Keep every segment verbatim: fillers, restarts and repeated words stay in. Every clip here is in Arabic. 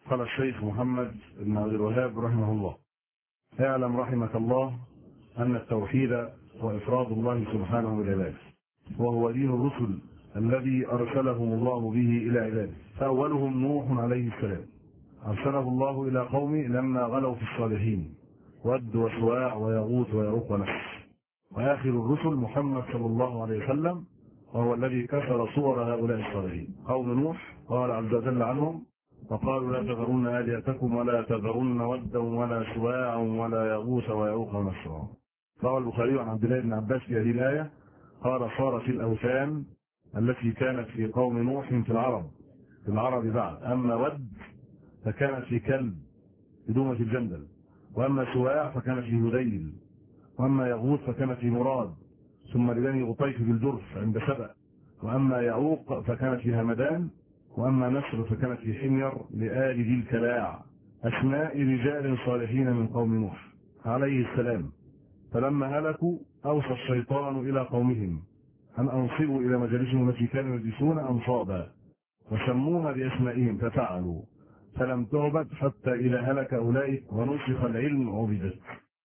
قال الشيخ محمد بن عبد الوهاب رحمه الله: اعلم رحمك الله أن التوحيد هو إفراد الله سبحانه بالعبادة، وهو دين الرسل الذي أرسلهم الله به إلى عباده. فأولهم نوح عليه السلام، أرسله الله إلى قومه لما غلوا في الصالحين، ود وسواع ويغوث ويعوق ونسر. وآخر الرسل محمد صلى الله عليه وسلم، وهو الذي كسر صور هؤلاء الصالحين. قوم نوح قال عز وجل عنهم: وقالوا لا تذرن آلهتكم ولا تذرن ودا ولا سواعا ولا يغوث ويعوق ونسرا. روى البخاري عن عبد الله بن عباس في هذه الآية قال: صارت الأوثان التي كانت في قوم نوح في العرب في العرب بعد، أما ود فكانت في كلب بدومة الجندل، وأما سواع فكانت في هذيل، وأما يغوث فكانت في مراد، ثم لبني غطيف بالجرف عند سبأ، وأما يعوق فكانت في همدان، وأما نسر فكانت في حمير لآل ذي الكلاع، أسماء رجال صالحين من قوم نوح عليه السلام. فلما هلكوا أوصى الشيطان إلى قومهم أن أنصبوا إلى مجالسهم التي كانوا يجلسون أنصابا، وسموها بأسمائهم ففعلوا، فلم تعبد حتى إذا هلك أولئك ونسخ العلم عبدت،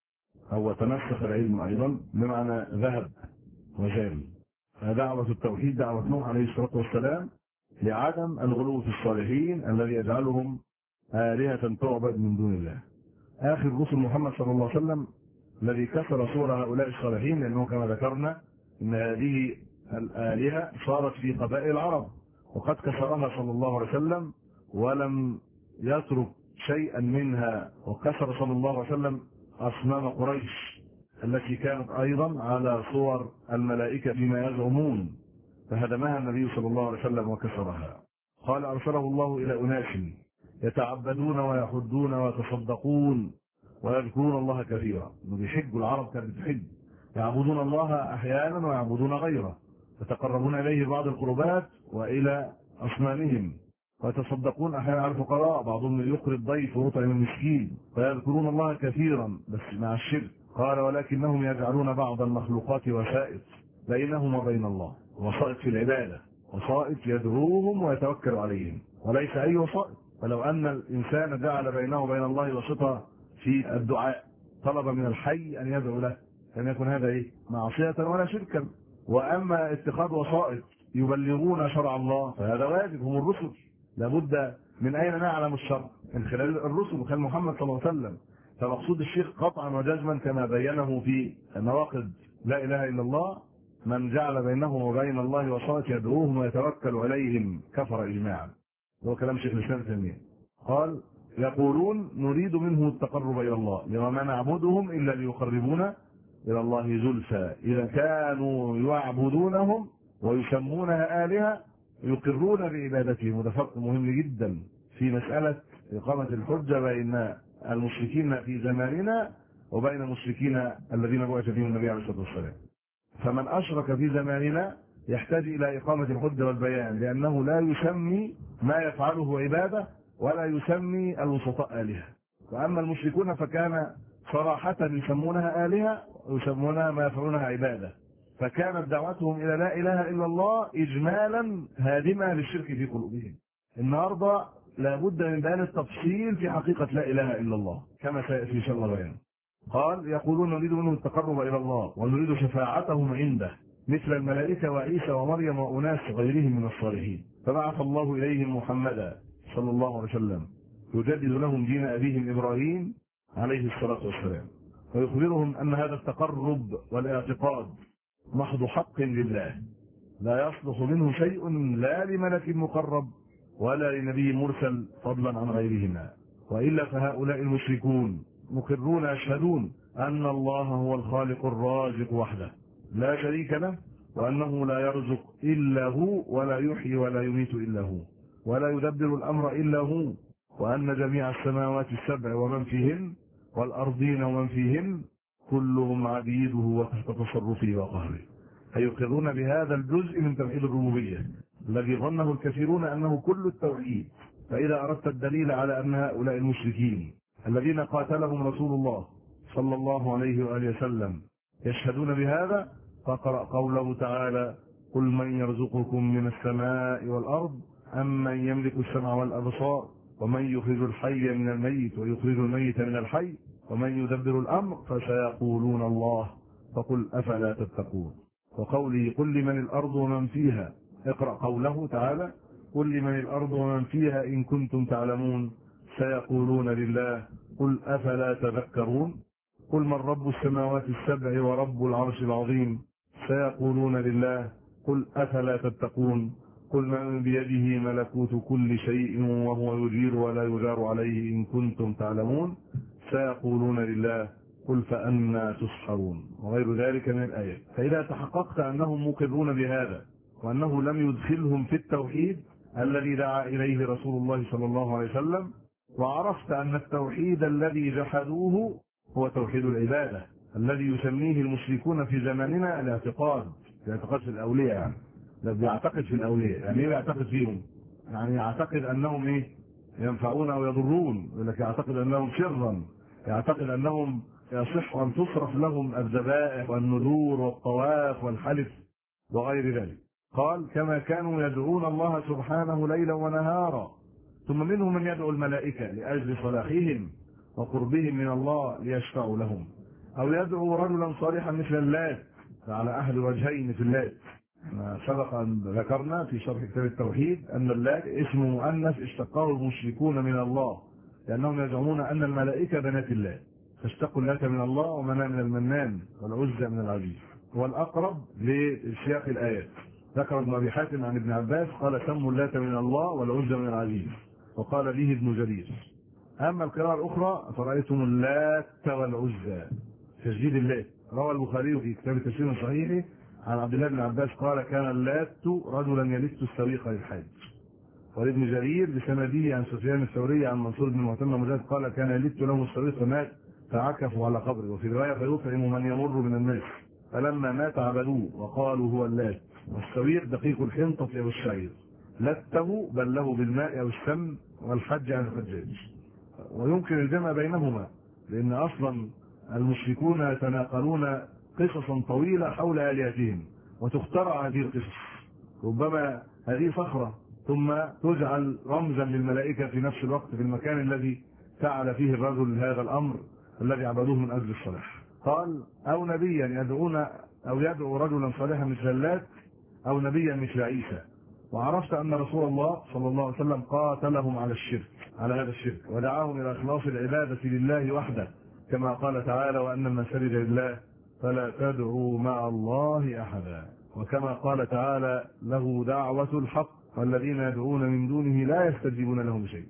أو تنسخ العلم أيضا بمعنى ذهب وزال. فدعوة التوحيد دعوة نوح عليه الصلاة والسلام لعدم الغلو في الصالحين الذي يجعلهم آلهة تعبد من دون الله. آخر رسل محمد صلى الله عليه وسلم الذي كسر صور هؤلاء الصالحين، لأنه كما ذكرنا إن هذه الآلهة صارت في قبائل العرب، وقد كسرها صلى الله عليه وسلم ولم يترك شيئا منها. وكسر صلى الله عليه وسلم أصنام قريش التي كانت أيضا على صور الملائكة فيما يزعمون، فهدمها النبي صلى الله عليه وسلم وكسرها. قال: أرسله الله إلى أناس يتعبدون ويحدون ويتصدقون ويذكرون الله كثيرا. بيحجوا، العرب كانت بتحج، يعبدون الله أحيانا ويعبدون غيره، يتقربون إليه بعض القربات وإلى أصنامهم، ويتصدقون أحيانا على الفقراء، بعضهم يقري الضيف ويطعم المسكين، ويذكرون الله كثيرا بس مع الشرك. قال: ولكنهم يجعلون بعض المخلوقات وسائط بينهم وبين الله، وسائط في العبادة، وسائط يدعوهم ويتوكل عليهم، وليس أي وسائط. فلو أن الإنسان جعل بينه وبين الله وسيطة في الدعاء، طلب من الحي أن يدعو له، لم يكن هذا إيه؟ معصية ولا شركا. وأما اتخاذ وسائط يبلغون شرع الله فهذا واجب، هم الرسل، لابد من أين نعلم الشرع؟ من خلال الرسل وخلال محمد صلى الله عليه وسلم. فمقصود الشيخ قطعا وجزما كما بينه في نواقض لا إله إلا الله: من جعل بينه وبين الله وسائط يدعوهم ويتوكل عليهم كفر إجماعا. هو كلام شيخ الإسلام ابن تيمية. قال: يقولون نريد منه التقرب إلى الله، وما نعبدهم إلا ليقربونا إلى الله زلفى. إذا كانوا يعبدونهم ويسمونها آلهة يقرون بعبادتهم. وده فرق مهم جدا في مسألة إقامة الحجة بين المشركين في زماننا وبين المشركين الذين بعث فيهم النبي عليه الصلاة والسلام. فمن أشرك في زماننا يحتاج إلى إقامة الحجة والبيان، لأنه لا يسمي ما يفعله عبادة ولا يسمي الوسطاء آلهة. وأما المشركون فكان صراحة يسمونها آلهة ويسمونها ما يفعلونها عبادة، فكانت دعوتهم إلى لا إله إلا الله إجمالا هادمة للشرك في قلوبهم. النهارده لابد من بيان التفصيل في حقيقة لا إله إلا الله كما سيأتي إن شاء الله بيان. قال: يقولون نريد منه التقرب إلى الله ونريد شفاعتهم عنده مثل الملائكة وعيسى ومريم وأناس غيرهم من الصالحين. فبعث الله إليهم محمدا صلى الله عليه وسلم يجدد لهم دين أبيهم إبراهيم عليه الصلاة والسلام، ويخبرهم أن هذا التقرب والاعتقاد محض حق لله، لا يصلح منه شيء لا لملك مقرب ولا لنبي مرسل فضلا عن غيرهما، وإلا فهؤلاء المشركون مقرون يشهدون أن الله هو الخالق الرازق وحده لا شريك له، وأنه لا يرزق إلا هو ولا يحيي ولا يميت إلا هو ولا يدبر الأمر إلا هو، وأن جميع السماوات السبع ومن فيهن والأرضين ومن فيهن كلهم عبيده وتحت تصرفه وقهره. فيقرون بهذا الجزء من توحيد الربوبية الذي ظنه الكثيرون أنه كل التوحيد. فإذا أردت الدليل على أن هؤلاء المشركين الذين قاتلهم رسول الله صلى الله عليه وآله وسلم يشهدون بهذا، فقرأ قوله تعالى: قل من يرزقكم من السماء والأرض أم من يملك السمع والأبصار ومن يخرج الحي من الميت ويخرج الميت من الحي ومن يدبر الأمر فسيقولون الله فقل أفلا تتقون. وقوله قل لمن الأرض ومن فيها، اقرأ قوله تعالى قل لمن الأرض ومن فيها إن كنتم تعلمون سيقولون لله قل أفلا تذكرون. قل من رب السماوات السبع ورب العرش العظيم سيقولون لله قل أفلا تتقون. قل من بيده ملكوت كل شيء وهو يجير ولا يجار عليه إن كنتم تعلمون سيقولون لله قل فأنى تسحرون، وغير ذلك من الآيات. فإذا تحققت أنهم مقرون بهذا وأنه لم يدخلهم في التوحيد الذي دعا إليه رسول الله صلى الله عليه وسلم، وعرفت أن التوحيد الذي جحدوه هو توحيد العبادة الذي يسميه المشركون في زماننا الاعتقاد، الاعتقاد في الأولياء، يعني لا بيعتقد في الأولياء. يعني ايه بيعتقد فيهم؟ يعني يعتقد أنهم ايه ينفعون أو يضرون، ولكن يعتقد أنهم شرا، يعتقد أنهم يصح أن تصرف لهم الذبائح والنذور والطواف والحلف وغير ذلك. قال كما كانوا يدعون الله سبحانه ليلا ونهارا، ثم منهم من يدعو الملائكة لأجل صلاحهم وقربهم من الله ليشفعوا لهم، أو يدعو رجلا صالحا مثل اللات، على أحد وجهين في اللات. سبق أن ذكرنا في شرح كتاب التوحيد أن اللات اسم مؤنث اشتقاه المشركون من الله، لأنهم يزعمون أن الملائكة بنات الله، فاشتقوا اللات من الله ومناة من المنان والعزى من العزيز. والأقرب لسياق الآيات ذكر ابن أبي حاتم عن ابن عباس قال سموا اللات من الله والعزى من العزيز، وقال به ابن جرير. أما القراءة الأخرى فرأيتم اللات والعزى تشديد اللات. روى البخاري في كتاب التفسير الصحيح عن عبد الله بن عباس قال كان اللات رجلا يلت السويق للحاج. وابن جرير بسنده عن سفيان الثوري عن منصور بن معتمر مجاهد قال كان يلت له السويق فمات فعكفوا على قبره. وفي روايه فيطعم من يمر من الناس، فلما مات عبدوه وقالوا هو اللات. والسويق دقيق الحنطه او الشعير، لته بل له بالماء او السم، والحج عن الحجاج. ويمكن الجمع بينهما لان اصلا المشركون يتناقلون قصصا طويله حول الهتهم وتخترع هذه القصص، ربما هذه صخره ثم تجعل رمزا للملائكه في نفس الوقت في المكان الذي فعل فيه الرجل هذا الامر الذي عبدوه من اجل الصلاح. قال او نبيا يدعون او يدعو رجلا صالحا مثل اللات او نبيا مثل عيسى. وعرفت ان رسول الله صلى الله عليه وسلم قاتلهم على الشرك، على هذا الشرك، ودعاهم الى اخلاص العباده لله وحده، كما قال تعالى وان المساجد لله فلا تدعوا مع الله احدا، وكما قال تعالى له دعوه الحق والذين يدعون من دونه لا يستجيبون لهم شيء.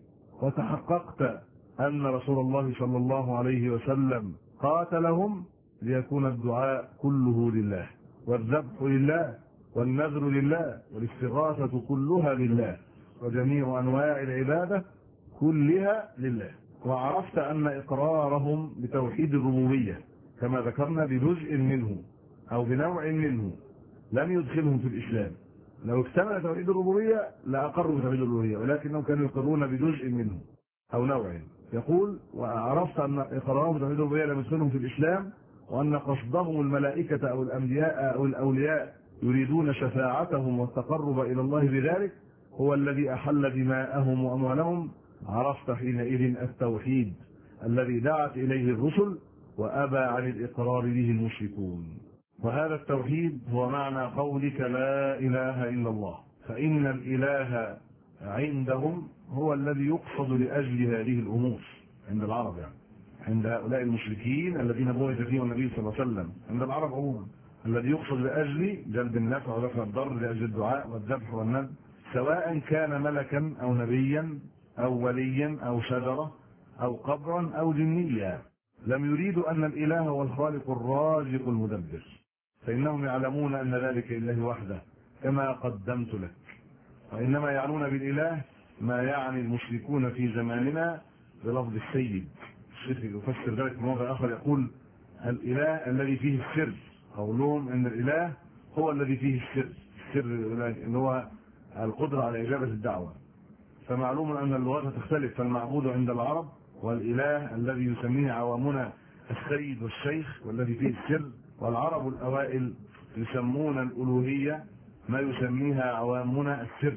وتحققت ان رسول الله صلى الله عليه وسلم قاتلهم ليكون الدعاء كله لله، والذبح لله، والنذر لله، والاستغاثه كلها لله، وجميع انواع العباده كلها لله. وعرفت ان اقرارهم بتوحيد الربوبيه كما ذكرنا بجزء منه او بنوع منه لم يدخلهم في الاسلام. لو اكتمل توحيد الربوبيه لاقروا بتوحيد الالوهيه، ولكنهم كانوا يقرون بجزء منه او نوع. يقول وعرفت ان اقرارهم بتوحيد الربوبيه لم يدخلهم في الاسلام، وان قصدهم الملائكه او الانبياء او الاولياء يريدون شفاعتهم والتقرب الى الله بذلك هو الذي احل دماءهم واموالهم. عرفت حينئذ التوحيد الذي دعت اليه الرسل وابى عن الاقرار به المشركون. وهذا التوحيد هو معنى قولك لا اله الا الله، فان الاله عندهم هو الذي يقصد لاجل هذه الامور عند العرب، يعني عند هؤلاء المشركين الذين بعث فيهم النبي صلى الله عليه وسلم، عند العرب عموما الذي يقصد لاجل جلب النفع ودفع الضر، لاجل الدعاء والذبح والنذر، سواء كان ملكا او نبيا او وليا او شجره او قبرا او جنيا، لم يريدوا ان الاله هو الخالق الرازق المدبر، فانهم يعلمون ان ذلك لله وحده كما قدمت لك. وانما يعنون بالاله ما يعني المشركون في زماننا بلفظ السيد. الشيخ يفسر ذلك في موضع اخر يقول الاله الذي فيه السر، قولهم ان الاله هو الذي فيه السر، السر اللي هو القدره على اجابه الدعوه. فمعلوم ان اللغات تختلف، فالمعبود عند العرب والاله الذي يسميه عوامنا السيد والشيخ والذي فيه السر، والعرب الاوائل يسمون الالوهيه ما يسميها عوامنا السر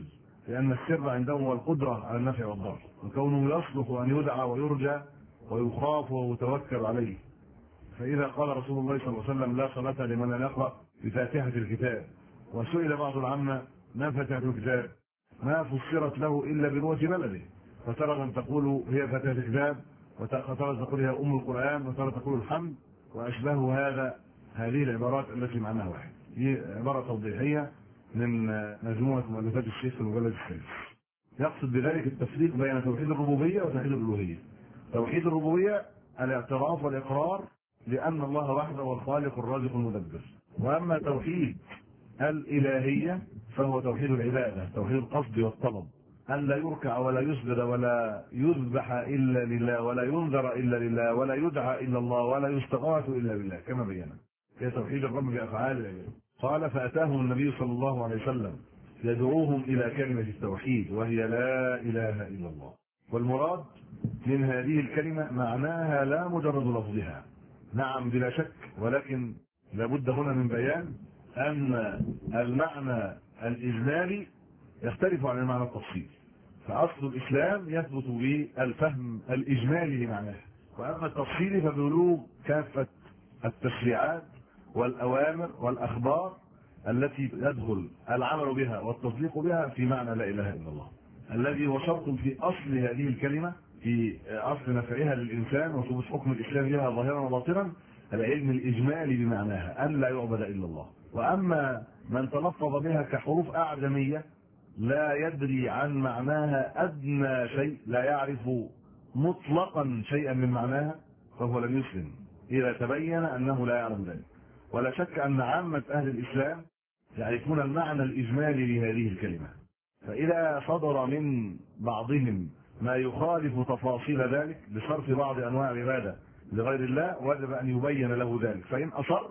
لأن السر عندهم هو القدرة على النفع والضر، وكونه يصلح أن يدعى ويرجى ويخاف ويتوكل عليه. فإذا قال رسول الله صلى الله عليه وسلم لا صلاة لمن لم يقرأ بفاتحة الكتاب، وسئل بعض العامة ما فاتحة الكتاب، ما فسرت له إلا بلغة بلده، فترى تقول هي فاتحة الكتاب، وترى تقول هي أم القرآن، وترى تقول الحمد وأشبه هذا هذه العبارات التي معناها واحد. دي عبارة توضيحية من مجموعة مؤلفات الشيخ في المجلد السادس. يقصد بذلك التفريق بين توحيد الربوبية وتوحيد الألوهية. توحيد الربوبية الاعتراف والإقرار لأن الله وحده هو الخالق الرازق المدبر. وأما توحيد الإلهية فهو توحيد العبادة، توحيد القصد والطلب، أن لا يركع ولا يسجد ولا يذبح إلا لله ولا ينذر إلا لله ولا يدعى إلا الله ولا يستغاث إلا بالله كما بينا. هي توحيد الرب بأفعال العباد. قال فأتاهم النبي صلى الله عليه وسلم يدعوهم إلى كلمة التوحيد وهي لا إله إلا الله. والمراد من هذه الكلمة معناها لا مجرد لفظها، نعم بلا شك، ولكن لابد هنا من بيان أن المعنى الإجمالي يختلف عن المعنى التفصيلي. فأصل الإسلام يثبت بالفهم الإجمالي لمعناه، وأما التفصيلي فبلوغ كافة التشريعات والأوامر والأخبار التي يدخل العمل بها والتصديق بها في معنى لا إله إلا الله، الذي هو شرط في أصل هذه الكلمة، في أصل نفعها للإنسان وثبوت حكم الإسلام لها ظاهرا وباطنا، العلم الإجمالي بمعناها أن لا يعبد إلا الله. وأما من تلفظ بها كحروف أعجمية لا يدري عن معناها أدنى شيء، لا يعرف مطلقا شيئا من معناها، فهو لم يسلم إذا تبين أنه لا يعلم ذلك. ولا شك أن عامة أهل الإسلام يعرفون المعنى الإجمالي لهذه الكلمة، فإذا صدر من بعضهم ما يخالف تفاصيل ذلك بصرف بعض أنواع العبادة لغير الله وجب أن يبين له ذلك، فإن أصر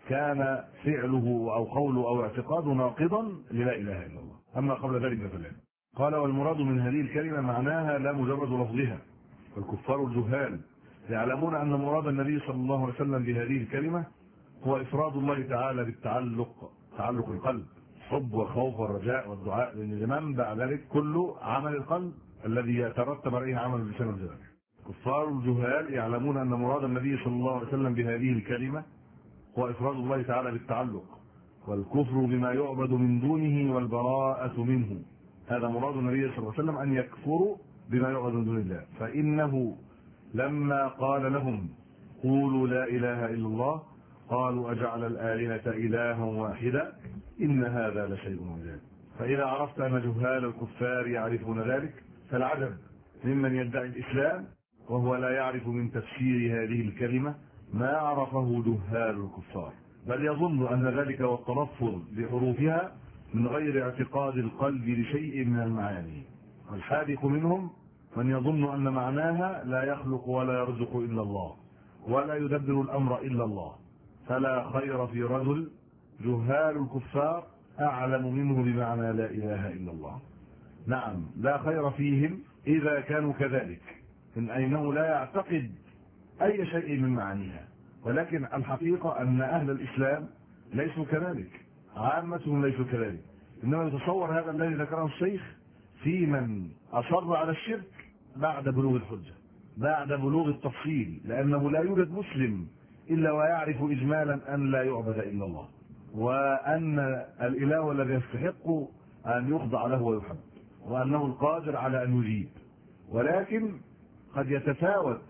كان فعله أو قوله أو اعتقاده ناقضا للا إله إلا الله، أما قبل ذلك فلا. قال والمراد من هذه الكلمة معناها لا مجرد لفظها. والكفار الجهال يعلمون أن مراد النبي صلى الله عليه وسلم بهذه الكلمة هو إفراد الله تعالى بالتعلق، تعلق القلب، الحب والخوف والرجاء والدعاء، لأن منبع ذلك كله عمل القلب الذي يترتب عليه عمل اللسان والجوارح. كفار الجهال يعلمون أن مراد النبي صلى الله عليه وسلم بهذه الكلمة هو إفراد الله تعالى بالتعلق والكفر بما يعبد من دونه والبراءة منه. هذا مراد النبي صلى الله عليه وسلم، أن يكفروا بما يعبد من دون الله. فإنه لما قال لهم قولوا لا إله إلا الله قالوا أجعل الآلهة إلها واحدا إن هذا لشيء عجاب. فإذا عرفت أن جهال الكفار يعرفون ذلك فالعجب ممن يدعي الإسلام وهو لا يعرف من تفسير هذه الكلمة ما عرفه جهال الكفار، بل يظن أن ذلك هو التلفظ بحروفها من غير اعتقاد القلب لشيء من المعاني. والحاذق منهم من يظن أن معناها لا يخلق ولا يرزق إلا الله ولا يدبر الأمر إلا الله، فلا خير في رجل جهال الكفار أعلم منه بمعنى لا إله إلا الله. نعم لا خير فيهم إذا كانوا كذلك، من أنه لا يعتقد أي شيء من معانيها، ولكن الحقيقة أن أهل الإسلام ليسوا كذلك، عامتهم ليسوا كذلك، إنما يتصور هذا الذي ذكره الشيخ في من أصر على الشرك بعد بلوغ الحجة، بعد بلوغ التفصيل، لأنه لا يوجد مسلم إلا ويعرف إجمالا أن لا يعبد إلا الله، وأن الإله الذي يستحق أن يخضع له ويحب، وأنه القادر على أن يجيب. ولكن قد يتفاوت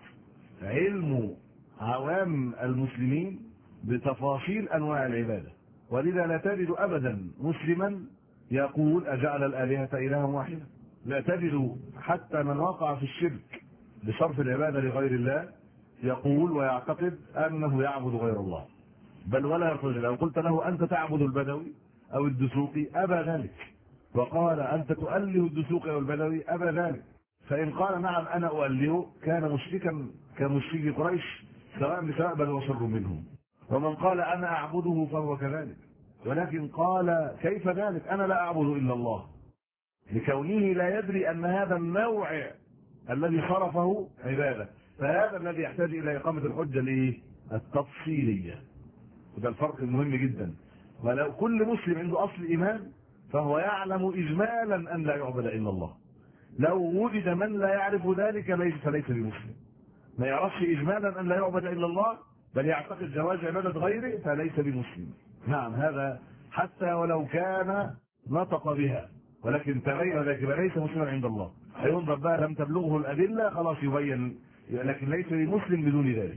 علم عوام المسلمين بتفاصيل أنواع العبادة، ولذا لا تجد أبدا مسلما يقول أجعل الآلهة إلها واحدا. لا تجد حتى من وقع في الشرك بصرف العبادة لغير الله يقول ويعتقد أنه يعبد غير الله، بل ولا يرتضي. لو قلت له أنت تعبد البدوي أو الدسوقي أبى ذلك، وقال أنت تؤله الدسوقي أو البدوي أبى ذلك. فإن قال نعم أنا أؤله كان مشركا كمشرك قريش سواء بسواء بل وشر منهم. ومن قال أنا أعبده فهو كذلك، ولكن قال كيف ذلك أنا لا أعبد إلا الله، لكونه لا يدري أن هذا النوع الذي صرفه عبادة. فهذا الذي يحتاج إلى إقامة الحجة التفصيلية، وده الفرق المهم جدا. ولو كل مسلم عنده أصل إيمان فهو يعلم إجمالا أن لا يعبد إلا الله. لو وجد من لا يعرف ذلك ليس فليس بمسلم. ما يعرفش إجمالا أن لا يعبد إلا الله بل يعتقد جواز عبادة غيره فليس بمسلم. نعم هذا حتى ولو كان نطق بها ولكن تبين ذلك ليس مسلما عند الله. هينظر بقى لم تبلغه الأدلة خلاص يبين، لكن ليس بمسلم بدون ذلك.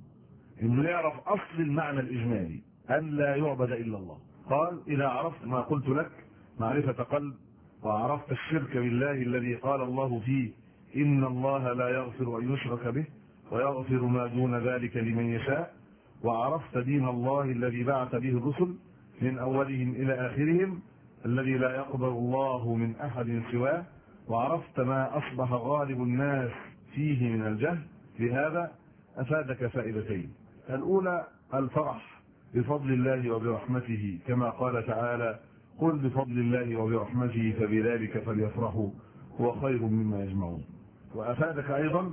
إنه يعرف أصل المعنى الإجمالي أن لا يعبد إلا الله. قال إذا عرفت ما قلت لك معرفة قلب وعرفت الشرك بالله الذي قال الله فيه إن الله لا يغفر أن يشرك به ويغفر ما دون ذلك لمن يشاء، وعرفت دين الله الذي بعث به الرسل من أولهم إلى آخرهم الذي لا يقبل الله من أحد سواه، وعرفت ما أصبح غالب الناس فيه من الجهل، لهذا أفادك فائدتين. الأولى الفرح بفضل الله وبرحمته كما قال تعالى قل بفضل الله وبرحمته فبذلك فليفرحوا هو خير مما يجمعون. وأفادك أيضا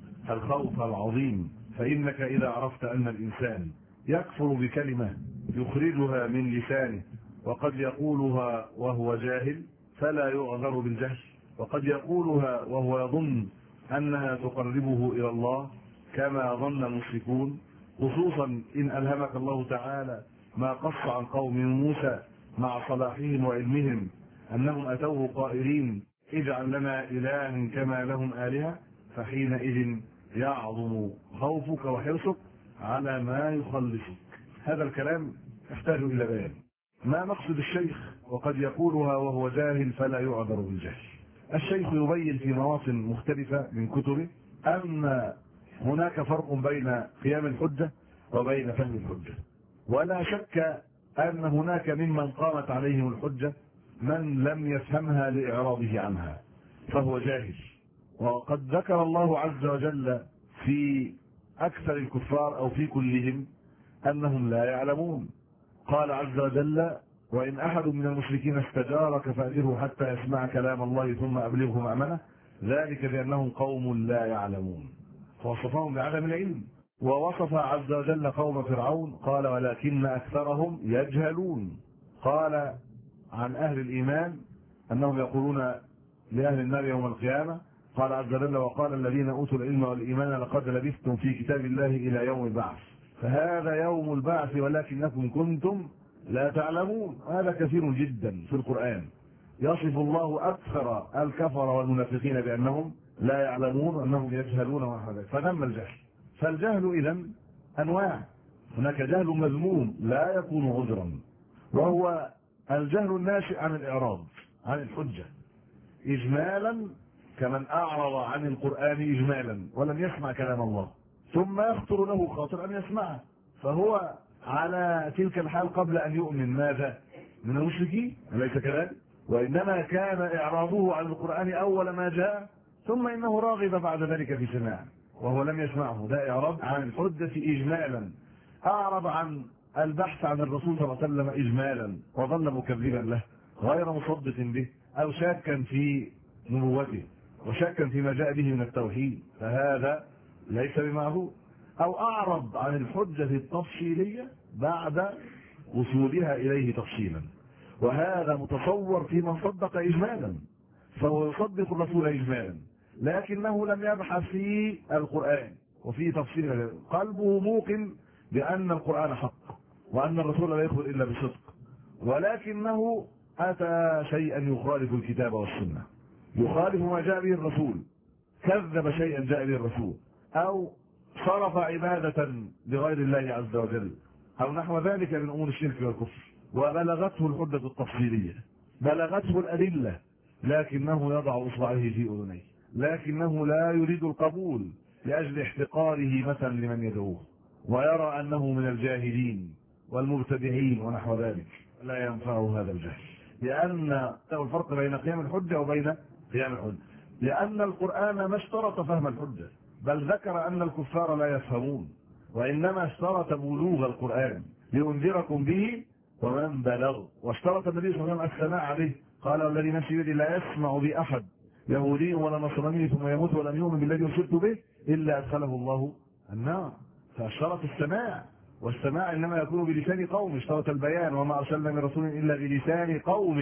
الخوف العظيم، فإنك إذا عرفت أن الإنسان يكفر بكلمة يخرجها من لسانه وقد يقولها وهو جاهل فلا يعذر بالجهل، وقد يقولها وهو يظن أنها تقربه إلى الله كما ظن المشركون، خصوصا إن ألهمك الله تعالى ما قص عن قوم موسى مع صلاحهم وعلمهم أنهم أتوه قائلين اجعل لنا إلها كما لهم آلهة، فحينئذ يعظم خوفك وحرصك على ما يخلصك. هذا الكلام يحتاج إلى بيان. ما مقصد الشيخ وقد يقولها وهو جاهل فلا يعذر بالجهل؟ الشيخ يبين في مواطن مختلفة من كتبه أن هناك فرق بين قيام الحجة وبين فهم الحجة، ولا شك أن هناك ممن قامت عليهم الحجة من لم يفهمها لإعراضه عنها فهو جاهل. وقد ذكر الله عز وجل في أكثر الكفار أو في كلهم أنهم لا يعلمون. قال عز وجل وإن أحد من المشركين استجارك فأجره حتى يسمع كلام الله ثم أبلغه مأمنه ذلك بأنهم قوم لا يعلمون، فوصفهم بعدم العلم. ووصف عز وجل قوم فرعون قال ولكن أكثرهم يجهلون. قال عن أهل الإيمان أنهم يقولون لأهل النار يوم القيامة قال عز وجل وقال الذين أوتوا العلم والإيمان لقد لبثتم في كتاب الله إلى يوم البعث فهذا يوم البعث ولكنكم كنتم لا تعلمون. هذا كثير جدا في القرآن يصف الله أكثر الكفر والمنافقين بأنهم لا يعلمون وأنهم يجهلون وهذا فنم الجهل. فالجهل إذن أنواع، هناك جهل مذموم لا يكون عذرا وهو الجهل الناشئ عن الإعراض عن الحجة إجمالا كمن أعرض عن القرآن إجمالا ولم يسمع كلام الله ثم يخطر له خاطر أن يسمعه فهو على تلك الحال قبل أن يؤمن ماذا؟ من المشركين أليس كذلك؟ وإنما كان إعراضه عن القرآن أول ما جاء ثم إنه راغب بعد ذلك في سماعه وهو لم يسمعه. ده إعراض عن الحجة إجمالا. أعرض عن البحث عن الرسول صلى الله عليه وسلم إجمالا وظل مكذبا له غير مصدق به أو شاكا في نبوته وشاكا فيما جاء به من التوحيد فهذا ليس بمعذور. أو أعرض عن الحجة التفصيلية بعد وصولها إليه تفصيلا وهذا متصور في من صدق إجمالا فهو يصدق الرسول إجمالا لكنه لم يبحث في القرآن وفي تفصيل قلبه موقن بأن القرآن حق وأن الرسول لا يخبر إلا بصدق ولكنه أتى شيئا يخالف الكتاب والسنة يخالف ما جاء به الرسول كذب شيئا جاء به الرسول أو صرف عبادة لغير الله عز وجل أو نحو ذلك من أمور الشرك والكفر وبلغته الحجة التفصيلية بلغته الأدلة لكنه يضع إصبعه في أذنيه لكنه لا يريد القبول لأجل احتقاره مثلا لمن يدعوه ويرى أنه من الجاهلين والمبتدعين ونحو ذلك لا ينفعه هذا الجهل لأن الفرق بين قيام الحجة وبين قيام الحجة لأن القرآن ما اشترط فهم الحجة بل ذكر أن الكفار لا يفهمون وإنما اشترط بلوغ القرآن لينذركم به ومن بلغ واشترط النبي صلى الله عليه وسلم السماع عليه قال والذي نفسي بيده لا يسمع بأحد يهودي ولا نصراني ثم يموت ولم يؤمن بالذي أرسلت به إلا أدخله الله النار. فاشترط السماع والسماع إنما يكون بلسان قوم اشترط البيان وما أرسلنا من رسول إلا بلسان قومه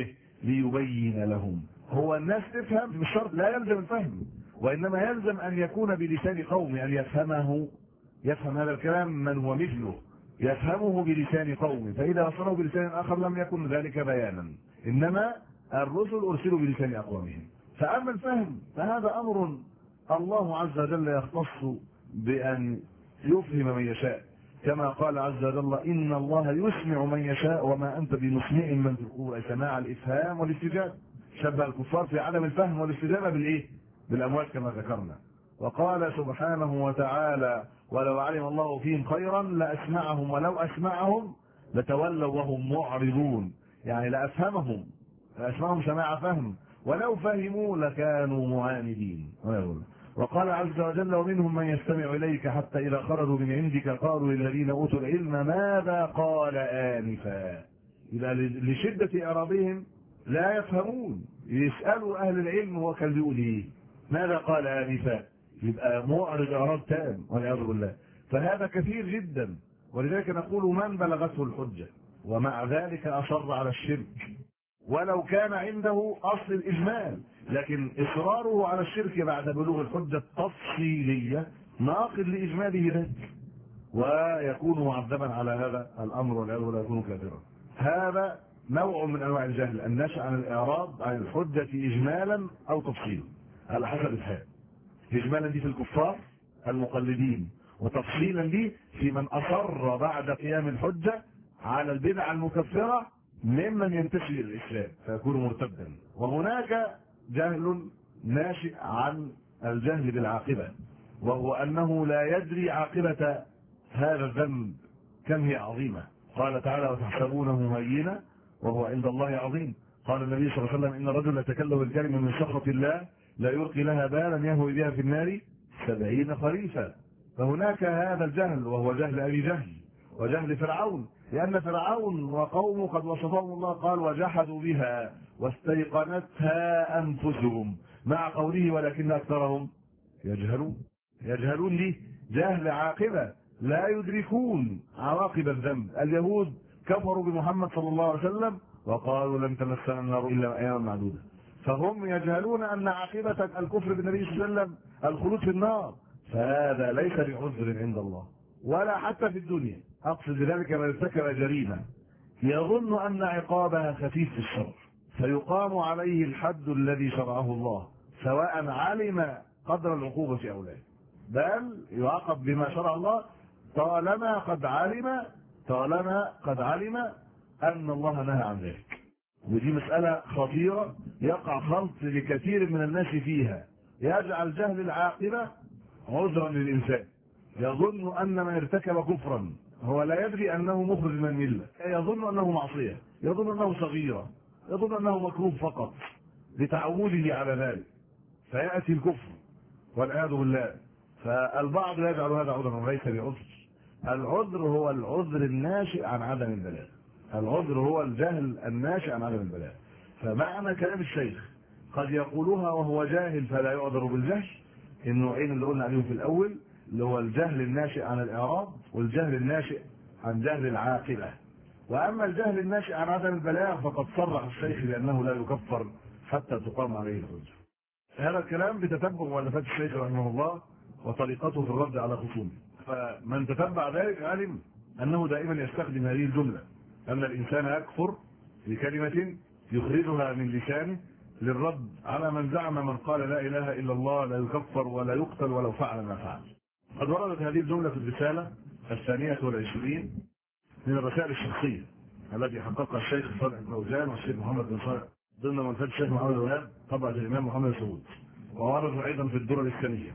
ليبين لهم. هو الناس تفهم مش شرط، لا يلزم الفهم، وإنما يلزم أن يكون بلسان قوم، أن يفهمه، يفهم هذا الكلام من هو مثله، يفهمه بلسان قوم، فإذا أصله بلسان آخر لم يكن ذلك بيانا، إنما الرسل أرسلوا بلسان أقوامهم. فأما الفهم فهذا أمر الله عز وجل يختص بأن يفهم من يشاء، كما قال عز وجل إن الله يسمع من يشاء وما أنت بمسمع من في القبور، أي سماع الإفهام والاستجابة. شبه الكفار في عدم الفهم والاستجابة بالإيه؟ بالأموات كما ذكرنا. وقال سبحانه وتعالى ولو علم الله فيهم خيرا لأسمعهم ولو أسمعهم لتولوا وهم معرضون، يعني لأفهمهم، لأسمعهم سماع فهم، ولو فهموا لكانوا معاندين. وقال عز وجل ومنهم من يستمع إليك حتى إذا خرجوا من عندك قالوا للذين أوتوا العلم ماذا قال آنفا. إذا لشدة إعراضهم لا يفهمون، يسألوا أهل العلم هو كان بيقول إيه، ماذا قال آنفا، يبقى معرض إعراض تام والعياذ بالله. فهذا كثير جدا، ولذلك نقول من بلغته الحجة ومع ذلك أصر على الشرك ولو كان عنده أصل الإجمال، لكن إصراره على الشرك بعد بلوغ الحجة التفصيلية ناقض لإجماله ذلك، ويكون معذبا على هذا الأمر والعياذ بالله، يكون كافرا. هذا نوع من أنواع الجهل، النشأ عن الإعراض عن الحجة إجمالا أو تفصيلا على حسب الحال. إجمالا دي في الكفار المقلدين، وتفصيلا دي في من أصر بعد قيام الحجة على البدعة المكفرة ممن ينتشر الإسلام فيكون مرتدا. وهناك جهل ناشئ عن الجهل بالعاقبة، وهو أنه لا يدري عاقبة هذا الذنب كم هي عظيمة. قال تعالى وتحسبونه هينا وهو عند الله عظيم. قال النبي صلى الله عليه وسلم إن الرجل يتكلم بالكلمة من سخط الله لا يلقي لها بالا يهوي بها في النار سبعين خريفا. فهناك هذا الجهل وهو جهل أبي جهل وجهل فرعون، لأن فرعون وقومه قد وصفهم الله قال وجحدوا بها واستيقنتها أنفسهم، مع قوله ولكن أكثرهم يجهلون. يجهلون دي جهل عاقبة، لا يدركون عواقب الذنب. اليهود كفروا بمحمد صلى الله عليه وسلم وقالوا لن تمسنا النار إلا أياما معدودة، فهم يجهلون أن عاقبة الكفر بالنبي صلى الله عليه وسلم الخلود في النار، فهذا ليس بعذر عند الله ولا حتى في الدنيا. أقصد بذلك من ارتكب جريمة يظن أن عقابها خفيف في الشر فيقام عليه الحد الذي شرعه الله، سواء علم قدر العقوبة أو لا، بل يعاقب بما شرع الله طالما قد علم طالما قد علم أن الله نهى عن ذلك. ودي مسألة خطيرة يقع خلط لكثير من الناس فيها، يجعل جهل العاقبة عذرا للإنسان، يظن أن من ارتكب كفرا هو لا يدري أنه مخرج من الملة، يظن أنه معصية، يظن أنه صغيرة، يظن أنه مكروه فقط لتعوده على ذلك، فيأتي الكفر والعياذ بالله. فالبعض يجعل هذا عذرا وليس بعذر. العذر هو العذر الناشئ عن عدم البلاغ، العذر هو الجهل الناشئ عن عدم البلاغ. فمعنى كلام الشيخ قد يقولها وهو جاهل فلا يعذر بالجهل، النوعين اللي قلنا عليهم في الأول، اللي هو الجهل الناشئ عن الإعراض والجهل الناشئ عن جهل العاقبة. وأما الجهل الناشئ عن عدم البلاغ فقد صرح الشيخ بأنه لا يكفر حتى تقام عليه الحجة. هذا الكلام بتتبع مؤلفات الشيخ رحمه الله وطريقته في الرد على خصومه، فمن تتبع ذلك علم أنه دائما يستخدم هذه الجملة، أن الإنسان يكفر بكلمة يخرجها من لسانه للرد على من زعم من قال لا إله إلا الله لا يكفر ولا يقتل ولو فعل ما فعل. قد وردت هذه الجملة في الرسالة الثانية والعشرين من الرسائل الشخصية التي حققها الشيخ صالح الفوزان والشيخ محمد بن صالح ضمن منفذ الشيخ محمد الوهاب طبعة الإمام محمد سعود، وورد أيضا في الدرر الثانية.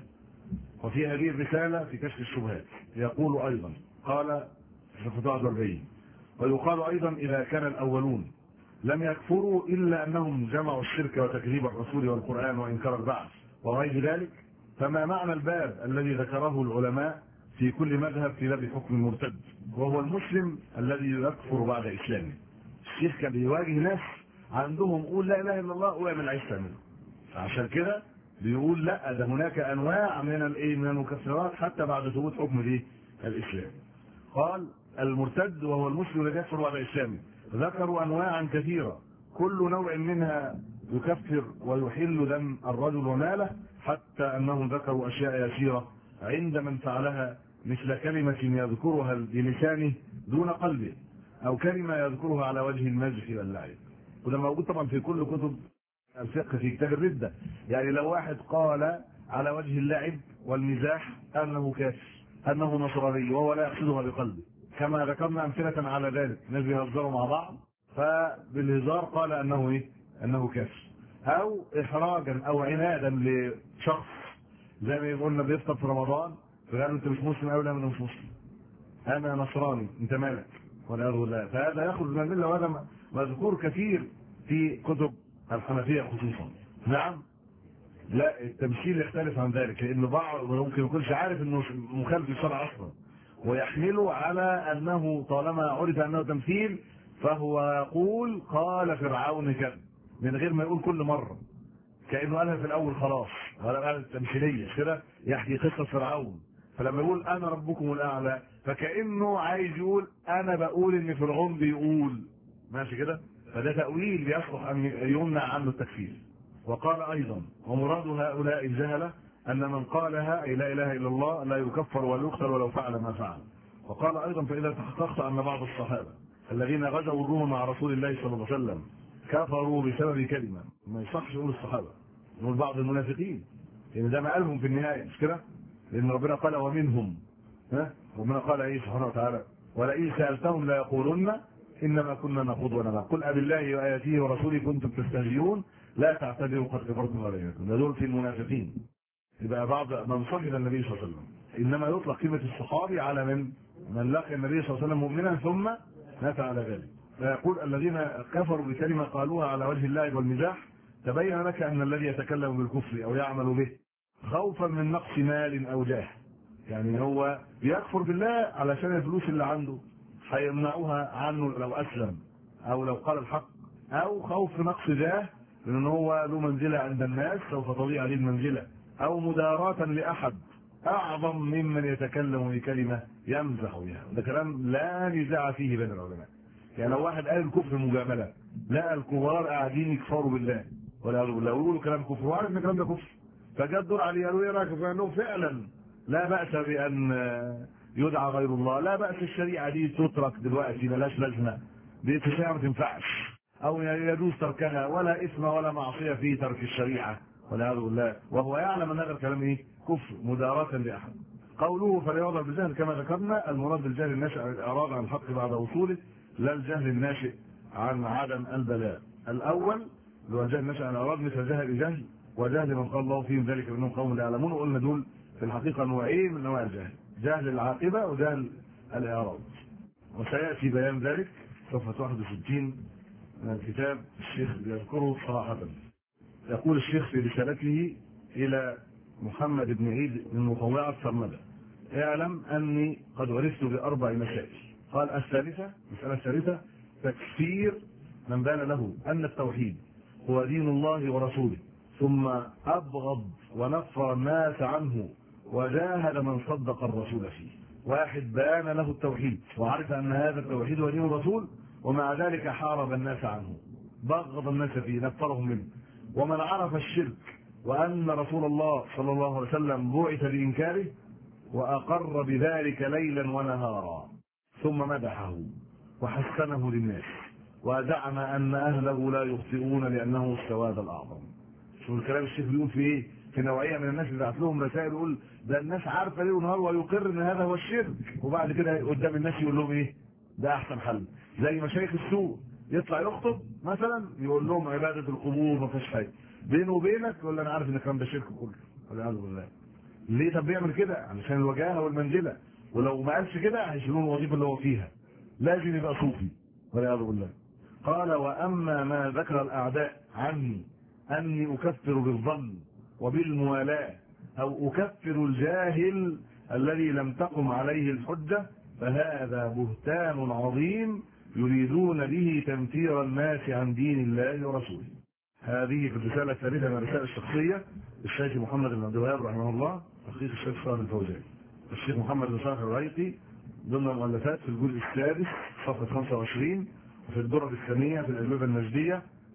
وفي هذه الرسالة في كشف الشبهات يقول أيضا قال في فتاوى الأربعين ويقال أيضا إذا كان الأولون لم يكفروا إلا أنهم جمعوا الشرك وتكذيب الرسول والقرآن وإنكار البعث وغير ذلك، فما معنى الباب الذي ذكره العلماء في كل مذهب في باب حكم المرتد وهو المسلم الذي يكفر بعد إسلامه؟ الشيخ كان بيواجه ناس عندهم قول لا إله إلا الله ويعمل عايز تعمله، عشان كده بيقول لا ده هناك أنواع من الإيه من المكفرات حتى بعد ثبوت حكم الإيه الإسلام. قال المرتد وهو المسلم الذي يكفر بعد إسلامه، ذكروا أنواعا كثيرة كل نوع منها يكفر ويحل دم الرجل وماله، حتى أنهم ذكروا أشياء يسيرة عند من فعلها، مثل كلمة يذكرها بلسانه دون قلبه، أو كلمة يذكرها على وجه المزح واللعب. وده موجود طبعا في كل كتب الفقه في كتاب الردة. يعني لو واحد قال على وجه اللعب والمزاح أنه كافر، أنه نصراني، وهو لا يقصدها بقلبه، كما ذكرنا أمثلة على ذلك، ناس بيهزروا مع بعض فبالهزار قال أنه إيه؟ أنه كافر، أو إحراجا أو عنادا لشخص، زي ما قلنا بيفطر في رمضان فقالوا أنت مش مسلم، أو لا أنا مش مسلم، أنا نصراني، أنت مالك؟ والعياذ بالله. فهذا يخرج من الملة، وهذا مذكور كثير في كتب الحنفية خصوصا. نعم، لا التمثيل يختلف عن ذلك، لأن بعض ممكن يكونش عارف أنه مخالف للشرع أصلا، ويحمله على أنه طالما عرف أنه تمثيل فهو يقول قال فرعون كذا من غير ما يقول كل مرة، كأنه قالها في الأول خلاص، ولا قال التمثيلية كده يحكي قصة فرعون. فلما يقول أنا ربكم الأعلى فكأنه عايز يقول أنا بقول إن فرعون بيقول، ماشي كده؟ فده تأويل يصلح أن يمنع عنه التكفير. وقال أيضا ومراد هؤلاء الجهلة أن من قالها أي لا إله إلا الله لا يكفر ولا يقتل ولو فعل ما فعل. وقال أيضا فإذا تحققت أن بعض الصحابة الذين غزوا الروم مع رسول الله صلى الله عليه وسلم كفروا بسبب كلمة، ما يصحش يقول الصحابة، نقول بعض المنافقين، لأن ده ما قالهم في النهاية، مش كده؟ لأن ربنا قال ومنهم، ها؟ ربنا قال إيه سبحانه وتعالى ولئن سألتهم لا يقولن إنما كنا نخوض ونلعب قل أبالله وآياته ورسوله كنتم تستهزئون لا تعتذروا قد كفرتم بعد إيمانكم. ده دول في المنافقين. يبقى بعض من صحب النبي صلى الله عليه وسلم، إنما يطلق كلمة الصحابي على من من لقي النبي صلى الله عليه وسلم مؤمنا ثم مات على ذلك. فيقول الذين كفروا بكلمة قالوها على وجه اللعب والمزاح تبين لك أن الذي يتكلم بالكفر أو يعمل به خوفا من نقص مال أو جاه، يعني هو بيكفر بالله علشان الفلوس اللي عنده هيمنعوها عنه لو أسلم أو لو قال الحق، أو خوف نقص جاه لأن هو له منزلة عند الناس سوف تضيع هذه المنزلة، أو مداراة لأحد أعظم ممن يتكلم بكلمة يمزح بها. ده كلام لا نزاع فيه بين العلماء. يعني لو واحد قال الكفر مجاملة، لا الكبار قاعدين يكفروا بالله والعياذ بالله ويقولوا كلام كفر وعارف ان الكلام ده كفر، فجاء الدور عليه قالوا ايه رايك؟ فانه فعلا لا باس بان يدعى غير الله، لا باس الشريعه دي تترك دلوقتي ملاش لازمه، دي الشريعه ما تنفعش او يجوز تركها، ولا اثم ولا معصيه في ترك الشريعه والعياذ بالله، وهو يعلم ان هذا الكلام ايه؟ كفر مداراة لاحد. قوله فليعذر بالجهل كما ذكرنا، المراد بالجهل الناشئ عن الاعراض عن الحق بعد وصوله، لا الجهل الناشئ عن عدم البلاغ. الاول اللي هو الجهل الناشئ عن الاعراض مثل جهل جهل وجهل من قال الله فيهم ذلك بانهم قوم لا يعلمون، وقلنا دول في الحقيقه نوعين من انواع الجهل، جهل العاقبه وجهل الاعراض، وسياتي بيان ذلك صفحه واحد وستين من الكتاب الشيخ يذكره صراحه. يقول الشيخ في رسالته الى محمد بن عيد من مطوعة سرمدة: اعلم اني قد ورثت باربع مسائل. قال الثالثه، المساله الثالثه تكفير من بان له ان التوحيد هو دين الله ورسوله ثم ابغض ونفر الناس عنه وجاهد من صدق الرسول فيه. واحد بان له التوحيد وعرف ان هذا التوحيد هو دين الرسول ومع ذلك حارب الناس عنه، بغض الناس فيه، نفرهم منه. ومن عرف الشرك وأن رسول الله صلى الله عليه وسلم بعث بإنكاره وأقر بذلك ليلا ونهارا ثم مدحه وحسنه للناس وزعم أن أهله لا يخطئون لأنه السواد الأعظم. شو الكلام الشيخ بيقول في إيه؟ في نوعية من الناس اللي بعت لهم رسائل يقول ده الناس عارفة ليل ونهار ويقر إن هذا هو الشرك، وبعد كده قدام الناس يقول لهم إيه؟ ده أحسن حل. زي مشايخ السوء يطلع يخطب مثلا يقول لهم عبادة القبور ما فيش حاجة، بينه وبينك يقول انا عارف ان الكلام ده شرك كله والعياذ بالله. ليه؟ طب بيعمل كده علشان الوجاهه والمنزله، ولو ما قالش كده هيشيلون الوظيفه اللي هو فيها، لازم يبقى صوفي والعياذ بالله. قال واما ما ذكر الاعداء عني اني اكفر بالظن وبالموالاه او اكفر الجاهل الذي لم تقم عليه الحجه فهذا بهتان عظيم يريدون به تنفير الناس عن دين الله ورسوله. هذه في الرسالة الثالثة من الرسالة الشخصية للشيخ محمد بن عبد الوهاب رحمه الله، تحقيق الشيخ صالح الفوزاني. الشيخ محمد بن صالح الريقي ضمن المؤلفات في الجزء السادس صفحة خمسة وعشرين، وفي الدرر الثانية في الأجوبة النجدية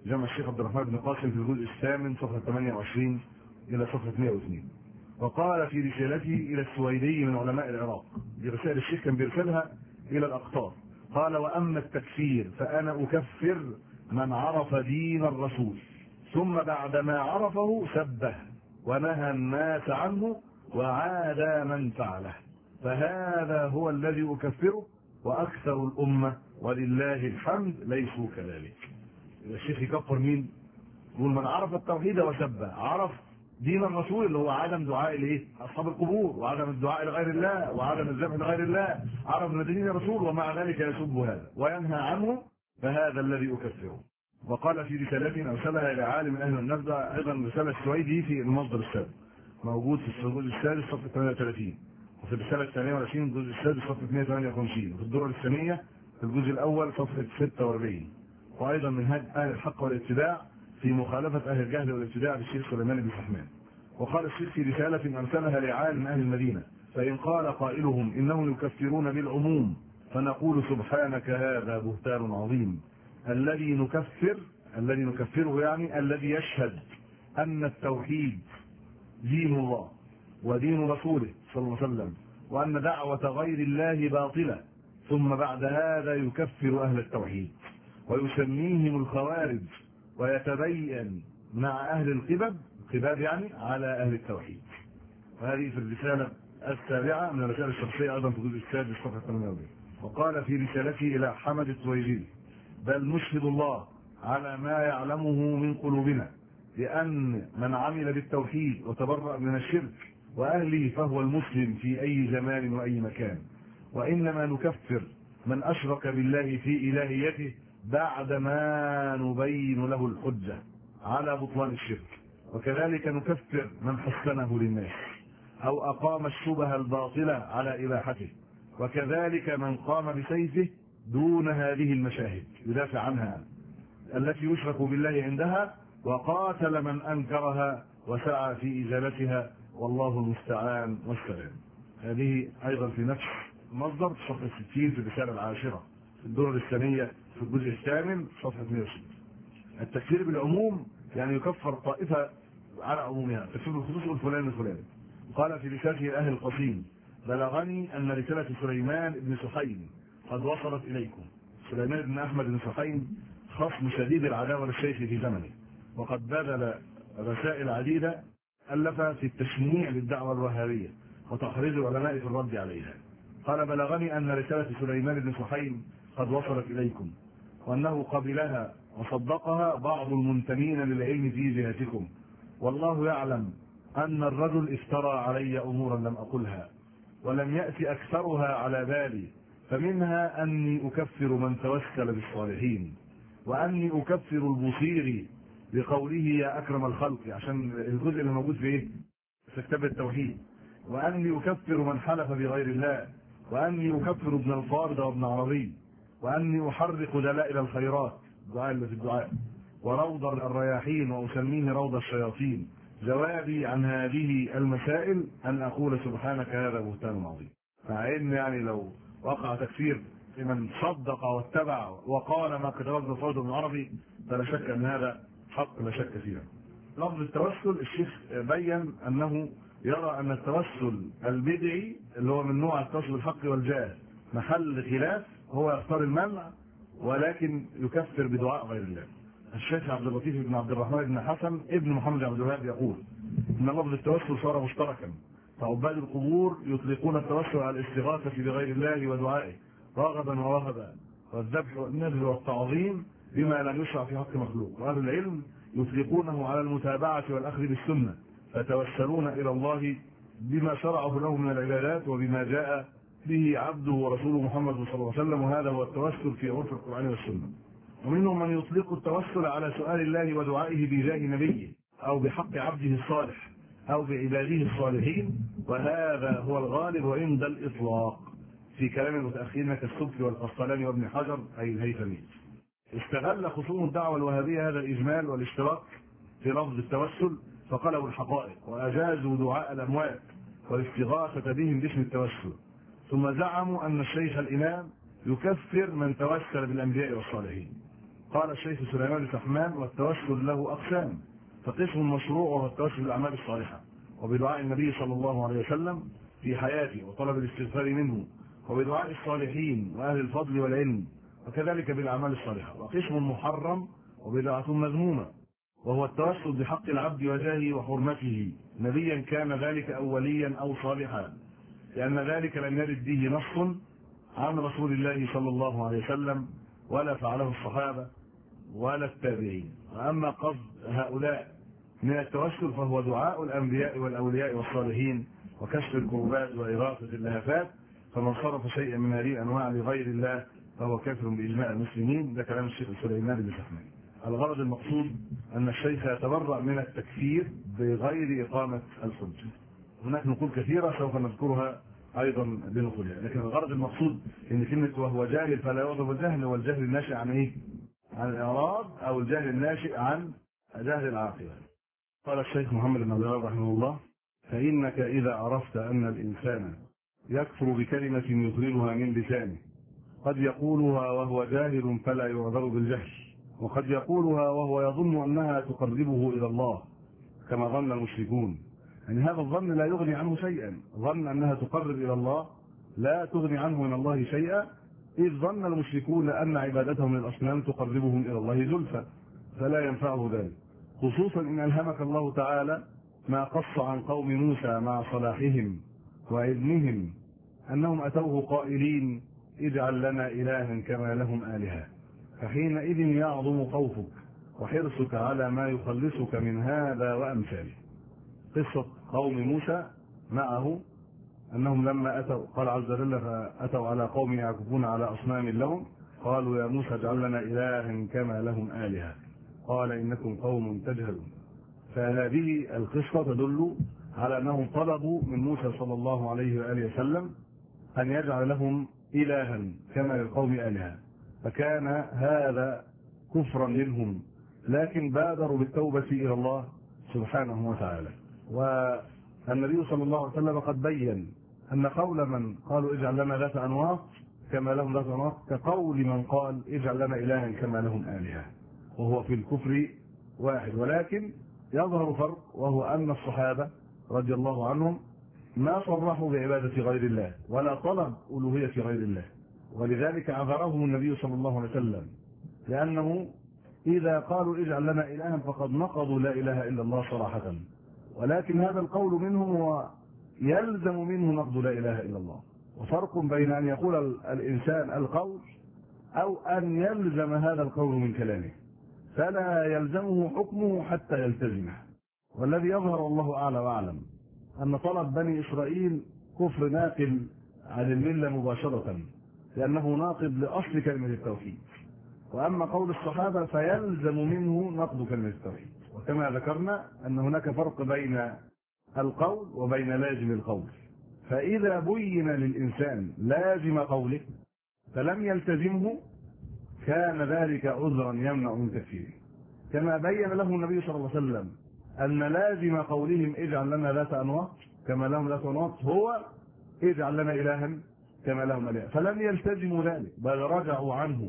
جمع الشيخ عبد الرحمن بن قاسم في الجزء الثامن صفحة ثمانية وعشرين إلى صفحة مئة واثنين. وقال في رسالته إلى السويدي من علماء العراق، دي رسائل الشيخ كان بيرسلها إلى الأقطار، قال: وأما التكفير فأنا أكفر من عرف دين الرسول ثم بعدما عرفه سبه ونهى الناس عنه وعادى من فعله، فهذا هو الذي أكفره، وأكثر الأمة ولله الحمد ليسوا كذلك. الشيخ يكفر مين؟ يقول: من عرف التوحيد وسبه، عرف دين الرسول اللي هو عدم دعاء الايه؟ اصحاب القبور، وعدم الدعاء لغير الله، وعدم الذبح لغير الله، عرف من دين الرسول ومع ذلك يسب هذا وينهى عنه، فهذا الذي أكفره. وقال في رسالته ارسلها الى عالم اهل النجدة، ايضا رساله السويدي في المصدر السابق موجود في الجزء السادس صفحه ثمانية وثلاثين، وفي الرساله الثانيه والعشرين الجزء السادس صفحه مئة وثمانية وخمسين، وفي الدرة الثانيه في الجزء الاول صفحه ستة وأربعين، وايضا منهاج اهل الحق والاتباع في مخالفه اهل الجهل والابتداع للشيخ سليمان بن سحمان. وقال الشيخ في رساله ارسلها لعالم اهل المدينه: فان قال قائلهم انهم يكفرون بالعموم فنقول سبحانك هذا بهتان عظيم. الذي نكفر الذي نكفره يعني الذي يشهد ان التوحيد دين الله ودين رسوله صلى الله عليه وسلم، وان دعوه غير الله باطله، ثم بعد هذا يكفر اهل التوحيد ويسميهم الخوارج، ويتبين مع اهل القبب قباب يعني على اهل التوحيد. وهذه في الرساله السابعه من الرسائل الشخصيه ايضا في الجزء السادس صفحه ثمانية وأربعين. وقال في رسالته الى حمد الطويجري: بل نشهد الله على ما يعلمه من قلوبنا لأن من عمل بالتوحيد وتبرأ من الشرك وأهله فهو المسلم في أي زمان وأي مكان، وإنما نكفر من أشرك بالله في إلهيته بعدما نبين له الحجة على بطلان الشرك، وكذلك نكفر من حسنه للناس أو أقام الشبه الباطلة على إباحته، وكذلك من قام بسيفه دون هذه المشاهد يدافع عنها التي يشرك بالله عندها، وقاتل من أنكرها وسعى في إزالتها، والله المستعان والسلام. هذه أيضا في نفس مصدر صفحة ستين في الرسالة العاشرة في الدرر الثانية في الجزء الثامن صفحة مئة وستين. التكفير بالعموم يعني يكفر طائفة على عمومها، التكفير بالخصوص الفلاني الفلاني. قال في رسالته أهل القصيم: بلغني أن رسالة سليمان بن سحيم قد وصلت إليكم. سليمان بن أحمد بن سحيم خصم شديد العداوة للشيخ في زمنه، وقد بذل رسائل عديدة ألفها في التشنيع للدعوة الوهابية وتحريض العلماء في الرد عليها. قال: بلغني أن رسالة سليمان بن سحيم قد وصلت إليكم، وأنه قبلها وصدقها بعض المنتمين للعلم في جهتكم، والله يعلم أن الرجل افترى علي أمورا لم أقلها ولم يأتي أكثرها على بالي، فمنها أني أكفر من توسل بالصالحين، وأني أكفر البصيري بقوله يا أكرم الخلق، عشان الجزء اللي موجود في إيه؟ في كتاب التوحيد، وأني أكفر من حلف بغير الله، وأني أكفر ابن الفارض وابن عربي، وأني أحرق دلائل الخيرات دعاء اللي في الدعاء وروض الرياحين وأسميه روض الشياطين. جوابي عن هذه المسائل أن أقول سبحانك هذا بهتان عظيم. مع إن يعني لو وقع تكفير لمن صدق واتبع وقال ما كتبه ابن الفارض وابن عربي فلا شك أن هذا حق لا شك فيه. لفظ التوسل الشيخ بين أنه يرى أن التوسل البدعي اللي هو من نوع التوسل بالحق والجاه محل خلاف، هو يختار المنع ولكن يكفر بدعاء غير الله. الشيخ عبد اللطيف بن عبد الرحمن بن حسن ابن محمد عبد الوهاب يقول ان لفظ التوسل صار مشتركا، فعباد القبور يطلقون التوسل على الاستغاثه بغير الله ودعائه رغبا ورهبا، والذبح والنذر والتعظيم بما لم يشرع في حق مخلوق، واهل العلم يطلقونه على المتابعه والاخذ بالسنه، فتوسلون الى الله بما شرعه له من العبادات وبما جاء به عبده ورسوله محمد صلى الله عليه وسلم، وهذا هو التوسل في عرف القرآن والسنة. ومنهم من يطلق التوسل على سؤال الله ودعائه بجاه نبيه أو بحق عبده الصالح أو بعباده الصالحين، وهذا هو الغالب عند الإطلاق في كلام المتأخرين كالسبكي والقسطلاني وابن حجر أي الهيثمي. استغل خصوم الدعوة الوهابية هذا الإجمال والاشتراك في لفظ التوسل فقلبوا الحقائق وأجازوا دعاء الأموات والاستغاثة بهم باسم التوسل، ثم زعموا أن الشيخ الإمام يكفر من توسل بالأنبياء والصالحين. قال الشيخ سليمان الفحمان: والتوسل له أقسام، فقسم مشروع وهو التوسل بالأعمال الصالحة وبدعاء النبي صلى الله عليه وسلم في حياته وطلب الاستغفار منه، وبدعاء الصالحين وأهل الفضل والعلم، وكذلك بالأعمال الصالحة. وقسم محرم وبدعة مذمومة وهو التوسل بحق العبد وجاهه وحرمته، نبيا كان ذلك أو وليا أو صالحا، لأن ذلك لم يرد به نص عن رسول الله صلى الله عليه وسلم ولا فعله الصحابة ولا التابعين. وأما قصد هؤلاء من التوسل فهو دعاء الأنبياء والأولياء والصالحين وكشف الكربات وإغاثة اللهفات، فمن صرف شيئا من هذه الأنواع لغير الله فهو كافر بإجماع المسلمين. ده كلام الشيخ سليمان بن فحمان. الغرض المقصود أن الشيخ يتبرأ من التكفير بغير إقامة الحجة. هناك نقول كثيرة سوف نذكرها أيضا بنقولها، لكن الغرض المقصود إن كلمة وهو جاهل فلا يغضب الجهل، والجهل الناشئ عن إيه؟ عن الإعراض، أو الجهل الناشئ عن جهل العاقبة. قال الشيخ محمد بن عبد الوهاب رحمه الله: فإنك إذا عرفت أن الإنسان يكفر بكلمة يخرجها من لسانه قد يقولها وهو جاهل فلا يعذر بالجهل، وقد يقولها وهو يظن أنها تقربه إلى الله كما ظن المشركون، يعني هذا الظن لا يغني عنه شيئا، ظن أنها تقرب إلى الله لا تغني عنه من الله شيئا، إذ ظن المشركون أن عبادتهم للأصنام تقربهم إلى الله زلفى، فلا ينفعه ذلك، خصوصا إن ألهمك الله تعالى ما قص عن قوم موسى مع صلاحهم وعلمهم أنهم أتوه قائلين: اجعل لنا إلها كما لهم آلهة، فحينئذ يعظم خوفك وحرصك على ما يخلصك من هذا وأمثاله. قصة قوم موسى معه أنهم لما أتوا، قال عز وجل: فأتوا على قوم يعكفون على أصنام لهم قالوا يا موسى اجعل لنا إلها كما لهم آلهة قال إنكم قوم تجهلون. فهذه القصة تدل على أنهم طلبوا من موسى صلى الله عليه وآله وسلم أن يجعل لهم إلها كما للقوم آلهة، فكان هذا كفرا منهم، لكن بادروا بالتوبة إلى الله سبحانه وتعالى. والنبي صلى الله عليه وسلم قد بين أن قول من قالوا اجعل لنا ذات أنواط كما لهم ذات أنواط كقول من قال اجعل لنا إلها كما لهم آلهة، وهو في الكفر واحد، ولكن يظهر فرق، وهو أن الصحابة رضي الله عنهم ما صرحوا بعبادة غير الله ولا طلب ألوهية غير الله، ولذلك عذرهم النبي صلى الله عليه وسلم، لأنه إذا قالوا اجعل لنا إلها فقد نقضوا لا إله إلا الله صراحة، ولكن هذا القول منهم ويلزم منه نقض لا إله إلا الله، وفرق بين أن يقول الإنسان القول أو أن يلزم هذا القول من كلامه، فلا يلزمه حكمه حتى يلتزمه. والذي يظهر الله أعلى وأعلم أن طلب بني إسرائيل كفر ناقل عن الملة مباشرة، لأنه ناقض لأصل كلمة التوحيد، وأما قول الصحابة فيلزم منه نقض كلمة التوحيد. وكما ذكرنا أن هناك فرق بين القول وبين لازم القول، فإذا بين للإنسان لازم قوله فلم يلتزمه كان ذلك عذرا يمنع من تكفيره، كما بين له النبي صلى الله عليه وسلم أن لازم قولهم اجعل لنا ذات أنواط كما لهم ذات أنواط هو اجعل لنا إلها كما لهم آلهة، فلم يلتزموا ذلك بل رجعوا عنه،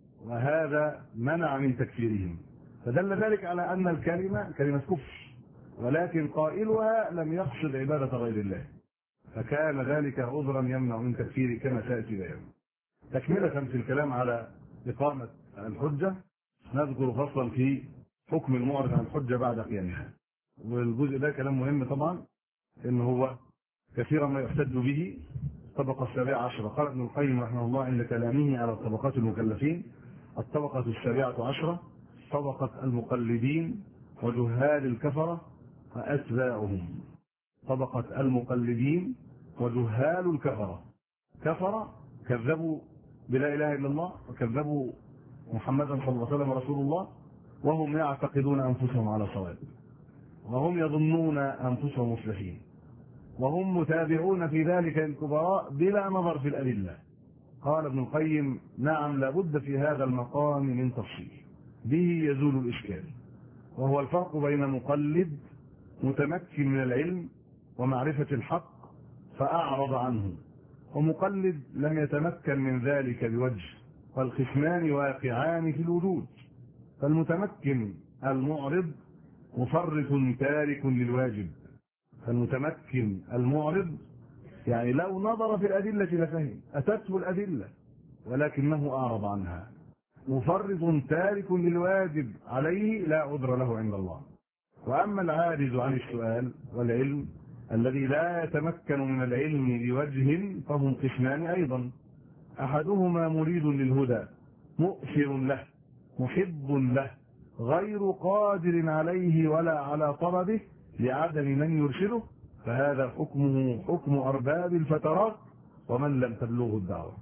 وهذا منع من تكفيرهم، فدل ذلك على أن الكلمة كلمة كفر، ولكن قائلها لم يقصد عبادة غير الله، فكان ذلك عذرا يمنع من تكفيره كما سيأتي بيانه. تكملة في الكلام على إقامة الحجة نذكر فصلا في حكم المعرض عن الحجة بعد قيامها، والجزء ده كلام مهم طبعا، إن هو كثيرا ما يحتج به. الطبقة السابعة عشرة، قال ابن القيم رحمه الله عند كلامه على طبقات المكلفين: الطبقة السابعة عشرة طبقة المقلدين وجهال الكفرة وأتباعهم. طبقة المقلدين وجهال الكفرة، كفرة كذبوا بلا إله إلا الله وكذبوا محمدا صلى الله عليه وسلم رسول الله، وهم يعتقدون أنفسهم على صواب، وهم يظنون أنفسهم مصلحين، وهم متابعون في ذلك الكبراء بلا نظر في الأدلة. قال ابن القيم: نعم، لابد في هذا المقام من تفصيل به يزول الإشكال، وهو الفرق بين مقلد متمكن من العلم ومعرفة الحق فأعرض عنه، ومقلد لم يتمكن من ذلك بوجه، والقسمان واقعان في الوجود، فالمتمكن المعرض مفرط تارك للواجب. فالمتمكن المعرض يعني لو نظر في الأدلة لفهم، أتته الأدلة ولكنه أعرض عنها. مفرط تارك للواجب عليه لا عذر له عند الله. وأما العاجز عن السؤال والعلم الذي لا يتمكن من العلم بوجه فهم قسمان أيضا. أحدهما مريد للهدى مؤثر له محب له غير قادر عليه ولا على طلبه لعدم من يرشده، فهذا حكمه حكم أرباب الفترات ومن لم تبلغه الدعوة.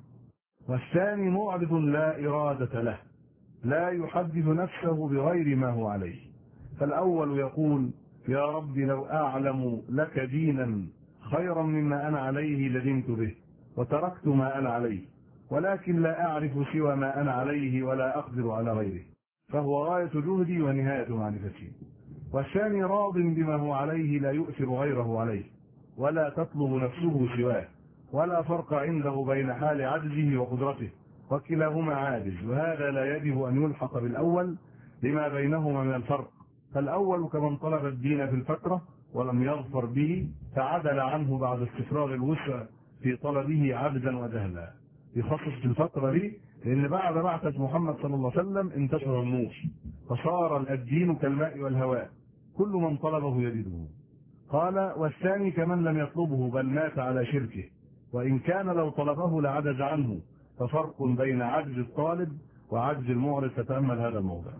والثاني معرض لا إرادة له لا يحدث نفسه بغير ما هو عليه. فالأول يقول يا رب لو أعلم لك دينا خيرا مما أنا عليه لدنت به وتركت ما أنا عليه، ولكن لا أعرف سوى ما أنا عليه ولا أقدر على غيره، فهو غاية جهدي ونهاية معرفتي. والثاني راض بما هو عليه لا يؤثر غيره عليه ولا تطلب نفسه سواه، ولا فرق عنده بين حال عجزه وقدرته، وكلاهما عاجز، وهذا لا يجب أن يلحق بالأول لما بينهما من الفرق. فالأول كمن طلب الدين في الفترة ولم يظفر به فعدل عنه بعد استفراغ الوسع في طلبه عجزا وجهلا. يخصص في الفترة دي لأن بعد بعثة محمد صلى الله عليه وسلم انتشر النور فصار الدين كالماء والهواء كل من طلبه يجده. قال والثاني كمن لم يطلبه بل مات على شركه، وإن كان لو طلبه لعجز عنه، ففرق بين عجز الطالب وعجز المعرض. تتأمل هذا الموضوع.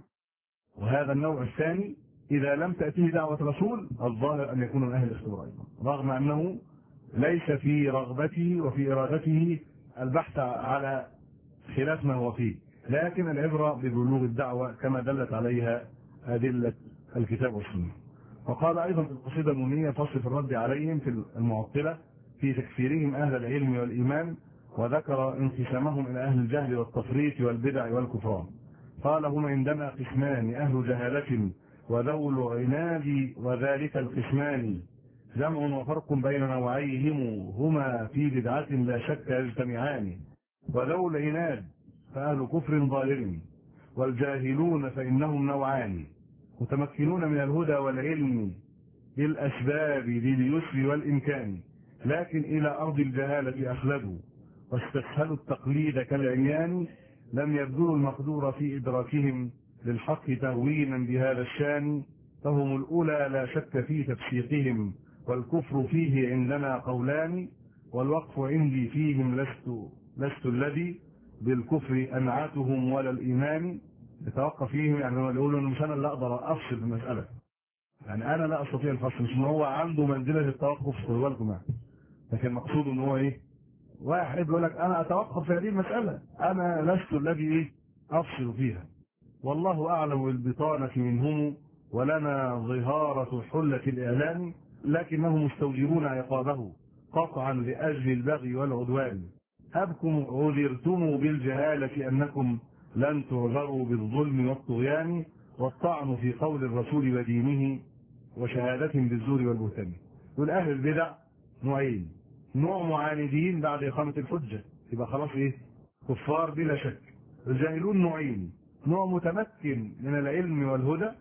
وهذا النوع الثاني إذا لم تأتيه دعوة رسول الظاهر أن يكون من أهل الاختبار أيضا، رغم أنه ليس في رغبته وفي إرادته البحث على خلاف ما هو فيه، لكن العبرة ببلوغ الدعوة كما دلت عليها أدلة الكتاب والسنة. وقال أيضا في القصيدة النونية فصل في الرد عليهم في المعطلة في تكفيرهم أهل العلم والإيمان، وذكر انقسامهم إلى أهل الجهل والتفريط والبدع والكفران. قال هم عندنا قسمان أهل جهالة وذول عناد، وذلك القسمان جمع وفرق بين نوعيهم هما في بدعة لا شك يجتمعان. وذول عناد فأهل كفر ظاهر، والجاهلون فإنهم نوعان متمكنون من الهدى والعلم بالأسباب لليسر والإمكان، لكن إلى أرض الجهالة أخلدوا واستسهلوا التقليد كالعميان، لم يبذلوا المقدور في إدراكهم للحق تهوينا بهذا الشان، فهم الأولى لا شك في تفسيقهم، والكفر فيه عندنا قولان، والوقف عندي فيهم لست لست الذي بالكفر أنعتهم ولا الإيمان. يتوقف فيهم يعني هو يقولوا مش أنا اللي أقدر أفصل المسألة، يعني أنا لا أستطيع الفصل، مش إن هو عنده منزلة التوقف خدوا بالكم يعني. لكن مقصود إن هو إيه؟ واحد يقول لك أنا أتوقف في هذه المسألة، أنا لست الذي إيه؟ أفصل فيها، والله أعلم بالبطانة منهم ولنا ظهارة حلة الإعلام، لكنهم مستوجبون عقابه قطعا لأجل البغي والعدوان. أبكم عذرتم بالجهالة أنكم لن تعذروا بالظلم والطغيان، والطعن في قول الرسول ودينه وشهادة بالزور والبهتان. يقول أهل البدع نوعين، نوع معاندين بعد إقامة الحجة يبقى خلاص إيه؟ كفار بلا شك. الجاهلون نوعين، نوع متمكن من العلم والهدى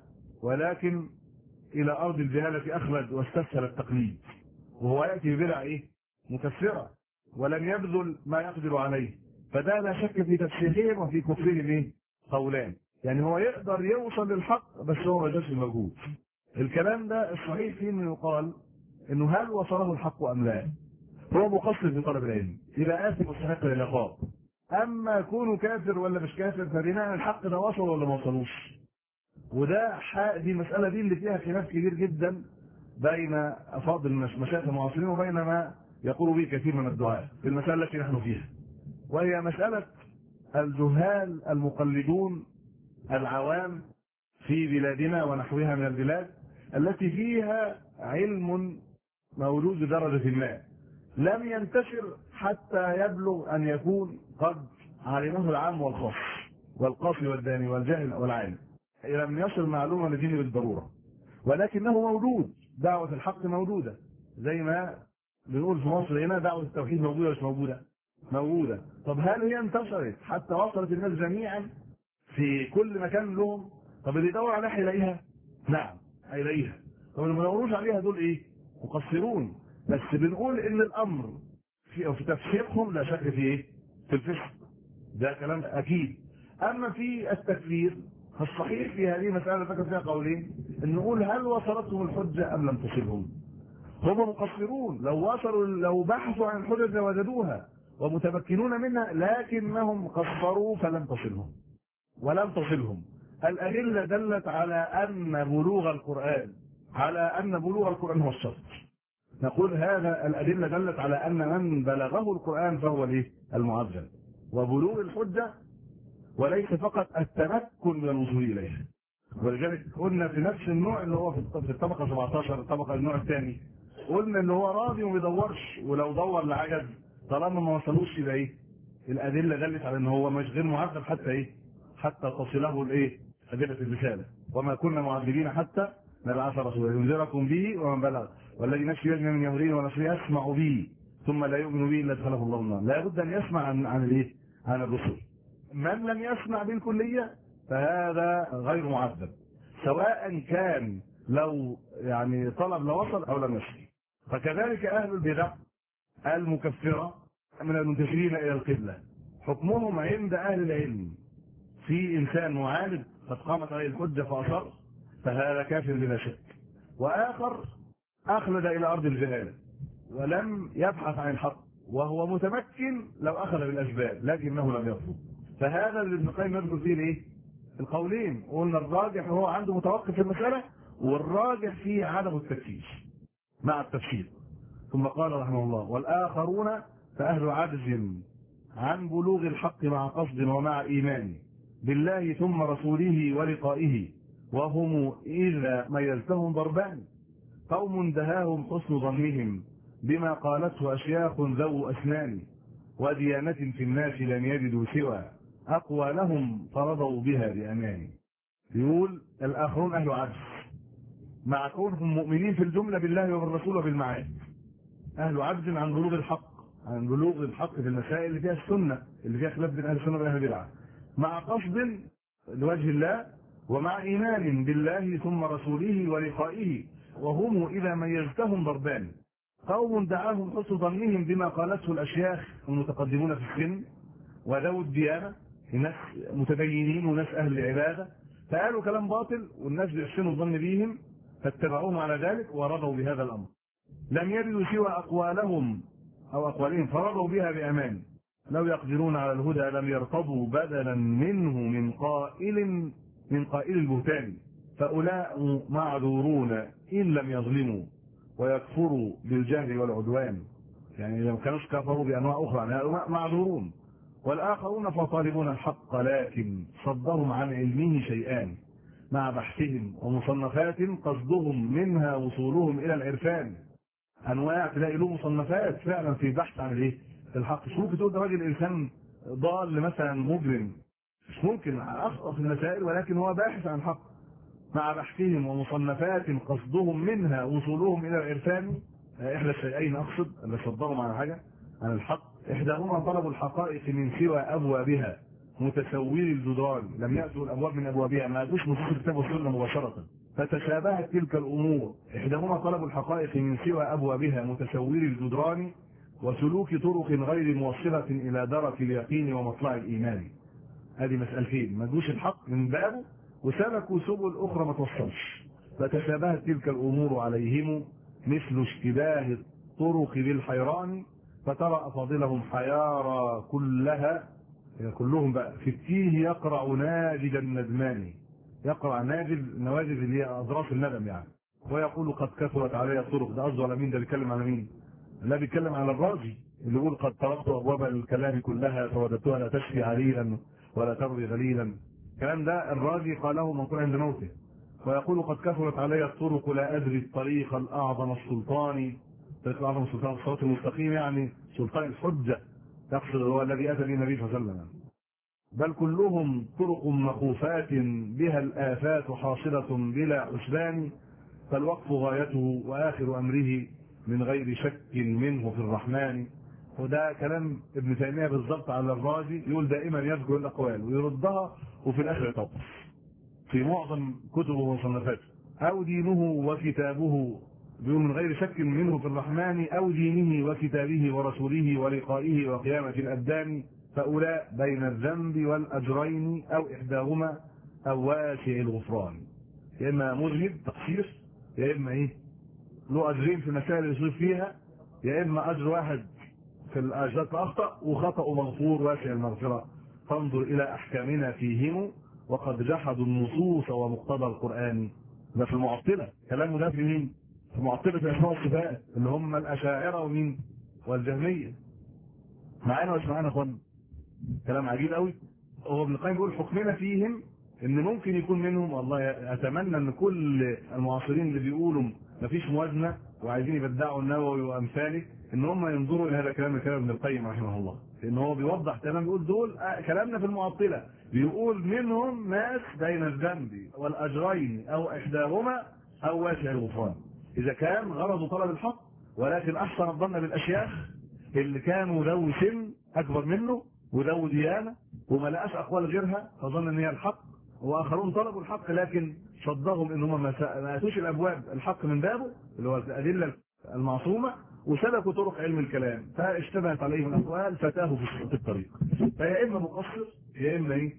ولكن إلى أرض الجهالة أخلد واستسهل التقليد، وهو يأتي ببدع إيه؟ مكفرة ولم يبذل ما يقدر عليه، فده لا شك في تفسيرهم وفي كفرهم إيه؟ قولان. يعني هو يقدر يوصل للحق بس هو ما جاش الموجود. الكلام ده الصحيح فيه انه يقال انه هل وصله الحق ام لا؟ هو مقصر في طلب العلم يبقى آثم مستحق للعقاب. اما يكون كافر ولا مش كافر فبناء الحق ده وصل ولا ما وصلوش. وده دي المساله دي اللي فيها خلاف كبير جدا بين افاضل مشايخ المعاصرين وبين ما يقول به كثير من الدعاة في المساله التي نحن فيها، وهي مساله الجهال المقلدون العوام في بلادنا ونحوها من البلاد التي فيها علم موجود بدرجة ما لم ينتشر حتى يبلغ أن يكون قد علمه العام والخاص والقاصي والداني والجاهل والعالم، لم يصل معلومة لدينه بالضرورة، ولكنه موجود. دعوة الحق موجودة زي ما بنقول في مصر هنا دعوة التوحيد موجودة مش موجودة؟ موجودة. طب هل هي انتشرت حتى وصلت الناس جميعا في كل مكان لهم؟ طب اللي يدور عليها هيلاقيها؟ نعم هيلاقيها. طب اللي ما يدوروش عليها دول ايه؟ مقصرون. بس بنقول ان الامر في في تفسيرهم لا شك في ايه؟ في الفسق. ده كلام اكيد. اما في التكفير فالصحيح في هذه المساله ذكر فيها قولين، ان نقول هل وصلتهم الحجه ام لم تصلهم؟ هم مقصرون، لو وصلوا لو بحثوا عن الحجج لوجدوها ومتمكنون منها، لكنهم قصروا فلم تصلهم ولم تصلهم. الادله دلت على ان بلوغ القران على ان بلوغ القران هو الشرط. نقول هذا الادله دلت على ان من بلغه القران فهو الايه؟ المعذب. وبلوغ الحجه وليس فقط التمكن من الوصول اليها. ولذلك قلنا في نفس النوع اللي هو في الطبقه سبعتاشر، الطبقه النوع الثاني، قلنا اللي هو راضي وما بيدورش، ولو دور لعجز طالما ما وصلوش الى ايه؟ الادله دلت على ان هو مش غير معذب حتى ايه؟ حتى تصله الايه؟ ادله الرساله. وما كنا معذبين حتى نبعث رسولا ينذركم به ومن بلغ والذي نفسه يجني من يهودين ونصره يسمع به ثم لا يؤمن به الا ادخله الله النار. لا بد ان يسمع عن عن الايه؟ عن الرسل. من لم يسمع بالكليه فهذا غير معذب، سواء كان لو يعني طلب لوصل او لم يصل. فكذلك اهل البدع المكفره من المنتسبين الى القبله حكمهم عند اهل العلم في انسان معاند قد قامت عليه الحجه فاصر فهذا كافر بلا شك، واخر اخلد الى ارض الجهاله ولم يبحث عن الحق وهو متمكن لو اخذ بالاسباب لكنه لم يطلب، فهذا اللي ابن القيم يذكر فيه الايه؟ القولين. قلنا الراجح هو عنده متوقف في المساله، والراجح فيه عدم التكفير مع التفسير. ثم قال رحمه الله: والاخرون فاهل عجز عن بلوغ الحق مع قصد ومع ايمان بالله ثم رسوله ولقائه، وهم اذا ميزتهم ضربان: قوم دهاهم حسن ظنهم بما قالته اشياخ ذو اسنان، وديانة في الناس لم يجدوا سوى اقوالهم فرضوا بها بامان. يقول الاخرون اهل عجز مع كونهم مؤمنين في الجمله بالله وبالرسول وبالمعاد، اهل عجز عن بلوغ الحق عن بلوغ الحق في المسائل اللي فيها السنه، اللي فيها خلاف بين اهل السنه واهل البدعه، مع قصد لوجه الله ومع ايمان بالله ثم رسوله ولقائه، وهم اذا ميزتهم ضربان: قوم دعاهم حسن ظنهم بما قالته الاشياخ المتقدمون في السن وذوي الديانه، الناس متدينين وناس اهل العباده، فقالوا كلام باطل والناس بيحسنوا الظن بهم فاتبعوهم على ذلك ورضوا بهذا الامر، لم يجدوا سوى اقوالهم او اقوالهم فرضوا بها بامان، لو يقدرون على الهدى لم يرتضوا بدلا منه من قائل من قائل البهتان، فاولئك معذورون ان لم يظلموا ويكفروا بالجهل والعدوان. يعني اذا ما كانوش كفروا بانواع اخرى يعني معذورون. والاخرون فطالبون الحق لكن صدهم عن علمه شيئان مع بحثهم ومصنفات قصدهم منها وصولهم الى العرفان. انواع تلاقي له مصنفات فعلا في بحث عن الايه؟ الحق. مش ممكن تقول ده راجل انسان ضال مثلا مجرم، مش ممكن، اخطا في المسائل، ولكن هو باحث عن الحق مع بحثهم ومصنفات قصدهم منها وصولهم الى العرفان. احدى الشيئين اقصد اللي صدرهم عن حاجه عن الحق، احداهما طلب الحقائق من سوى ابوابها متسوري الجدران، لم ياتوا الابواب من ابوابها، ما اتوش نصوص الكتاب والسنه مباشره، فتشابهت تلك الامور. احداهما طلب الحقائق من سوى ابوابها متسوري الجدران وسلوك طرق غير موصله الى درك اليقين ومطلع الايمان. هذه مسألتين، ما ادوش الحق من بابه وسلكوا سبل اخرى ما توصلش، فتشابهت تلك الامور عليهم مثل اشتباه الطرق بالحيران، فترى افاضلهم حيارى كلها كلهم بقى في التيه يقرع ناجد الندمان، يقرع ناجد النواجد اللي هي اضراس الندم يعني، ويقول قد كثرت علي الطرق. ده قصده على مين؟ ده بيتكلم على مين؟ لا بيتكلم على الرازي اللي يقول قد طرقت ابواب الكلام كلها فوجدتها لا تشفي عليلا ولا ترضي غليلا. الكلام ده الرازي قاله منقول عند موته. ويقول قد كثرت علي الطرق لا ادري الطريق الاعظم السلطان، الطريق الاعظم السلطان الصراط المستقيم يعني سلطان الحجه، يقصد هو الذي اتى به النبي صلى الله عليه وسلم. بل كلهم طرق مخوفات بها الافات حاصله بلا حسبان، فالوقف غايته واخر امره من غير شك منه في الرحمن. وده كلام ابن تيميه بالضبط على الرازي، يقول دائما يذكر الاقوال ويردها وفي الاخر يتوقف. في معظم كتبه ومصنفاته، أو دينه وكتابه بيقول من غير شك منه في الرحمن، أو دينه وكتابه ورسوله ولقائه وقيامة الأبدان، فأولاء بين الذنب والأجرين أو إحداهما أو واسع الغفران. يا إما مذنب تقصير، يا إما إيه له أجرين في المسائل اللي يصيب فيها، يا إما أجر واحد في الأجزاء أخطأ وخطأ مغفور واسع المغفرة. فانظر إلى أحكامنا فيهم وقد جحدوا النصوص ومقتضى القرآن. ده في المعطلة، كلامه ده في مين؟ في معطلة الأسماء والصفات اللي هم الأشاعرة ومين؟ والجهمية. معانا ولا مش معانا يا اخوانا؟ كلام عجيب قوي. هو ابن القيم بيقول حكمنا فيهم ان ممكن يكون منهم، والله اتمنى ان كل المعاصرين اللي بيقولوا مفيش موازنه وعايزين يبدعوا النووي وامثاله ان هم ينظروا الى هذا الكلام من كلام ابن القيم رحمه الله، لان هو بيوضح تمام. بيقول دول كلامنا في المعطله، بيقول منهم ناس بين الذنب والاجرين او احداهما او واسع الغفران. اذا كان غرضه طلب الحق ولكن احسن الظن بالاشياخ اللي كانوا ذوي سن اكبر منه وذوي ديانه وما لقاش اقوال غيرها فظن ان هي الحق، واخرون طلبوا الحق لكن صدقهم ان هم ما اتوش الابواب الحق من بابه اللي هو الادله المعصومه، وسلكوا طرق علم الكلام فاشتبهت عليهم الاقوال فتاهوا في الطريق. فيا اما مقصر يا اما ايه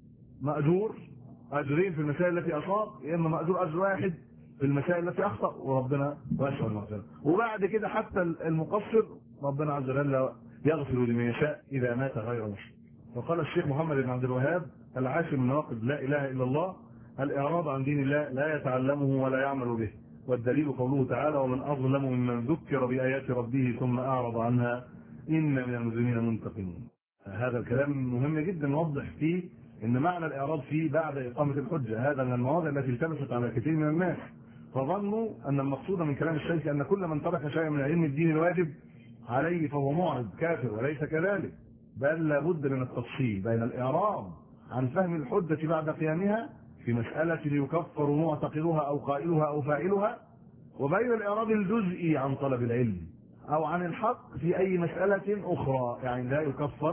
ماجور اجرين في المسائل التي اصاب، يا اما ماجور اجر واحد في المسائل التي اخطا وربنا واسع المغفره. وبعد كده حتى المقصر ربنا عز وجل يغفر لمن يشاء اذا مات غير مشرك. وقال الشيخ محمد بن عبد الوهاب العاشر من نواقض لا اله الا الله الاعراض عن دين الله لا يتعلمه ولا يعمل به، والدليل قوله تعالى ومن اظلم ممن ذكر بايات ربه ثم اعرض عنها ان من المجرمين منتقمون. هذا الكلام مهم جدا نوضح فيه ان معنى الاعراض فيه بعد اقامه الحجه. هذا من المواضع التي التبست على كثير من الناس فظنوا ان المقصود من كلام الشيخ ان كل من ترك شيئا من علم الدين الواجب عليه فهو معرض كافر، وليس كذلك، بل لابد من التفصيل بين الاعراض عن فهم الحجه بعد قيامها في مساله يكفر معتقدها او قائلها او فاعلها، وبين الاعراض الجزئي عن طلب العلم او عن الحق في اي مساله اخرى، يعني لا يكفر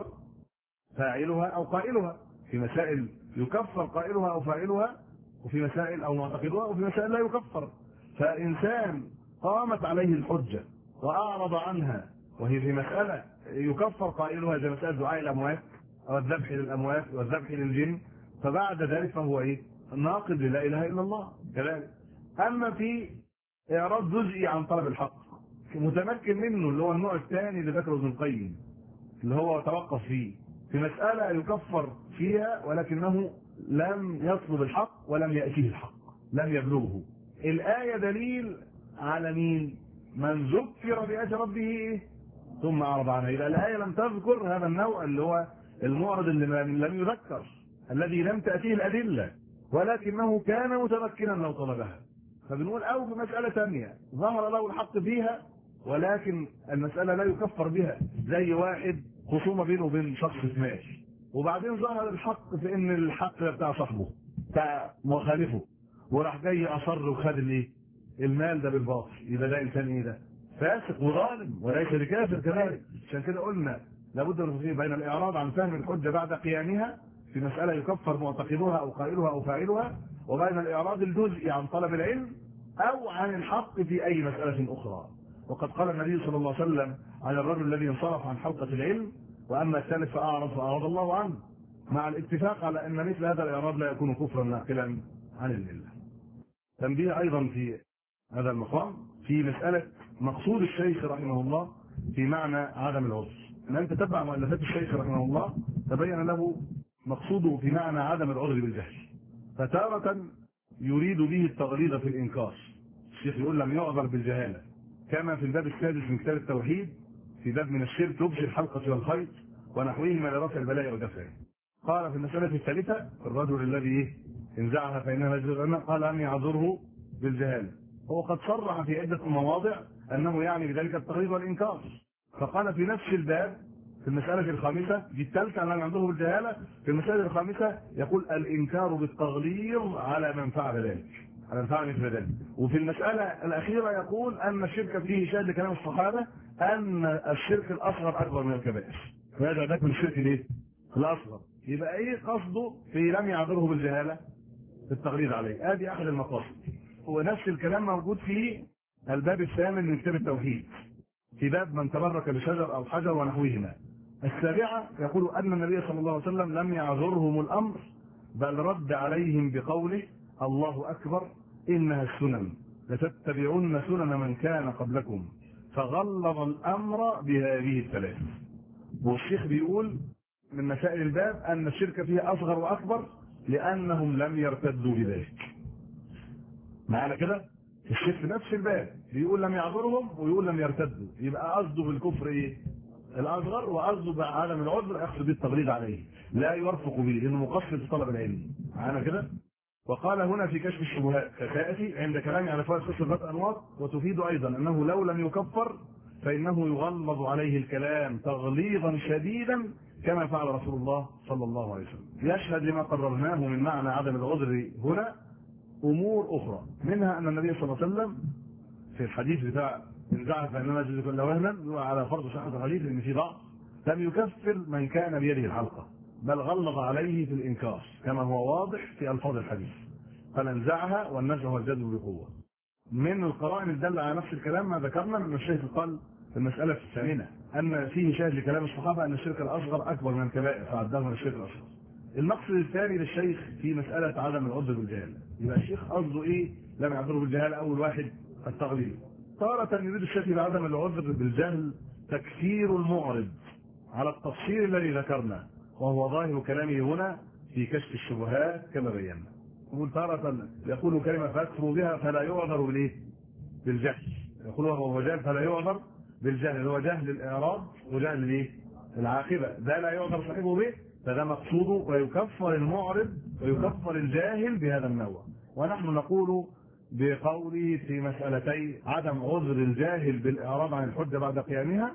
فاعلها او قائلها في مسائل يكفر قائلها او فاعلها، وفي مسائل او معتقدها وفي مسائل لا يكفر. فانسان قامت عليه الحجه واعرض عنها وهي في مساله يكفر قائلها زي مساله دعاء الاموات او الذبح للاموات والذبح للجن، فبعد ذلك فهو ايه؟ ناقض للا اله الا الله كذلك. اما في اعراض جزئي عن طلب الحق متمكن منه اللي هو النوع الثاني اللي ذكره ابن القيم اللي هو توقف فيه في مساله يكفر فيها ولكنه لم يطلب الحق ولم ياتيه الحق، لم يبلغه. الايه دليل على مين؟ من ذكر بآيات ربه ثم اعرض عنها. اذا الايه لم تذكر هذا النوع اللي هو المعرض اللي لم يذكر الذي لم تاتيه الادله ولكنه كان متمكنا لو طلبها، فبنقول او في مساله ثانيه ظهر له الحق فيها ولكن المساله لا يكفر بها، زي واحد خصومه بينه وبين شخص مال وبعدين ظهر الحق في ان الحق بتاع صاحبه بتاع مخالفه وراح جاي اصر وخد الايه؟ المال ده بالباطل، يبقى ده انسان ايه؟ ده فاسق وظالم وليس بكافر كذلك. عشان كده قلنا لابد من التفصيل بين الاعراض عن فهم الحجه بعد قيامها في مساله يكفر معتقدها او قائلها او فاعلها، وبين الاعراض الجزئي عن طلب العلم او عن الحق في اي مساله اخرى. وقد قال النبي صلى الله عليه وسلم عن الرجل الذي انصرف عن حلقه العلم واما الثالث فاعرض فاعرض الله عنه، مع الاتفاق على ان مثل هذا الاعراض لا يكون كفرا ناقلا عن المله. تنبيه ايضا في هذا المقام في مساله مقصود الشيخ رحمه الله في معنى عدم العذر. من تتبع مؤلفات الشيخ رحمه الله تبين له مقصوده في معنى عدم العذر بالجهل، فتارة يريد به التغليظ في الانكار. الشيخ يقول لم يعذر بالجهاله كما في الباب السادس من كتاب التوحيد في باب من الشرك لبس الحلقه والخيط ونحوهما لرفع البلاء ودفعه. قال في المساله الثالثه الرجل الذي انزعها فانها مجرد قال لم يعذره بالجهاله، هو قد صرح في عده مواضع انه يعني بذلك التغليظ والانكار. فقال في نفس الباب في المساله الخامسه دي الثالثه لم يعذره بالجهاله، في المساله الخامسه يقول الانكار بالتغليظ على من فعل ذلك على من فعل مثل ذلك. وفي المساله الاخيره يقول ان الشرك فيه شاهد لكلام الصحابه ان الشرك الاصغر اكبر من الكبائر، وهذا ذاك من الشرك ليه؟ الاصغر. يبقى ايه قصده في لم يعذره بالجهاله؟ في التغليظ عليه. ادي احد المقاصد. ونفس الكلام موجود في الباب الثامن من كتاب التوحيد في باب من تبرك بشجر او حجر ونحوهما. السابعه يقول ان النبي صلى الله عليه وسلم لم يعذرهم الامر بل رد عليهم بقوله الله اكبر انها السنن لتتبعن سنن من كان قبلكم فغلظ الامر بهذه الثلاث. والشيخ بيقول من مسائل الباب ان الشرك فيه اصغر واكبر لانهم لم يرتدوا بذلك. معنا كده؟ الشيخ في نفس الباب بيقول لم يعذرهم ويقول لم يرتدوا، يبقى قصده بالكفر ايه؟ الاصغر، وقصده بعدم العذر يقصد بالتغليظ عليه، لا يرفق به لانه مقصر في طلب العلم. معنا كده؟ وقال هنا في كشف الشبهات كتاتي عند كلام على فوائد قصه ذات انواط، وتفيد ايضا انه لو لم يكفر فانه يغلظ عليه الكلام تغليظا شديدا كما فعل رسول الله صلى الله عليه وسلم. يشهد لما قررناه من معنى عدم العذر هنا امور اخرى، منها ان النبي صلى الله عليه وسلم في الحديث بتاع من زعم فانما يجوز كل وهنا على فرض صحه الحديث ان في ضعف، لم يكفر من كان بيده الحلقه بل غلظ عليه في الانكار كما هو واضح في الفاظ الحديث، فننزعها والنزع هو الجذب بقوه. من القرائن الداله على نفس الكلام ما ذكرنا من الشيخ قال في المساله الثامنه ان فيه شاهد لكلام الصحابه ان الشرك الاصغر اكبر من الكبائر فعداه من الشرك الاصغر. المقصد الثاني للشيخ في مساله عدم العذر بالجهاله، يبقى الشيخ قصده ايه؟ لم يعذره بالجهاله اول واحد التغليظ. تارة يريد الشيخ بعدم العذر بالجهل تكفير المعرض على التفصيل الذي ذكرنا، وهو ظاهر كلامه هنا في كشف الشبهات كما بينا. يقول تارة يقول كلمة فاكفروا بها فلا يعذر بالايه؟ بالجهل. يقول وهو جهل فلا يعذر بالجهل، هو جهل الاعراض وجهل الايه؟ العاقبة، ده لا يعذر صاحبه به، فده مقصوده، ويكفر المعرض ويكفر الجاهل بهذا النوع. ونحن نقول بقوله في مسألتي عدم عذر الجاهل بالإعراض عن الحجة بعد قيامها،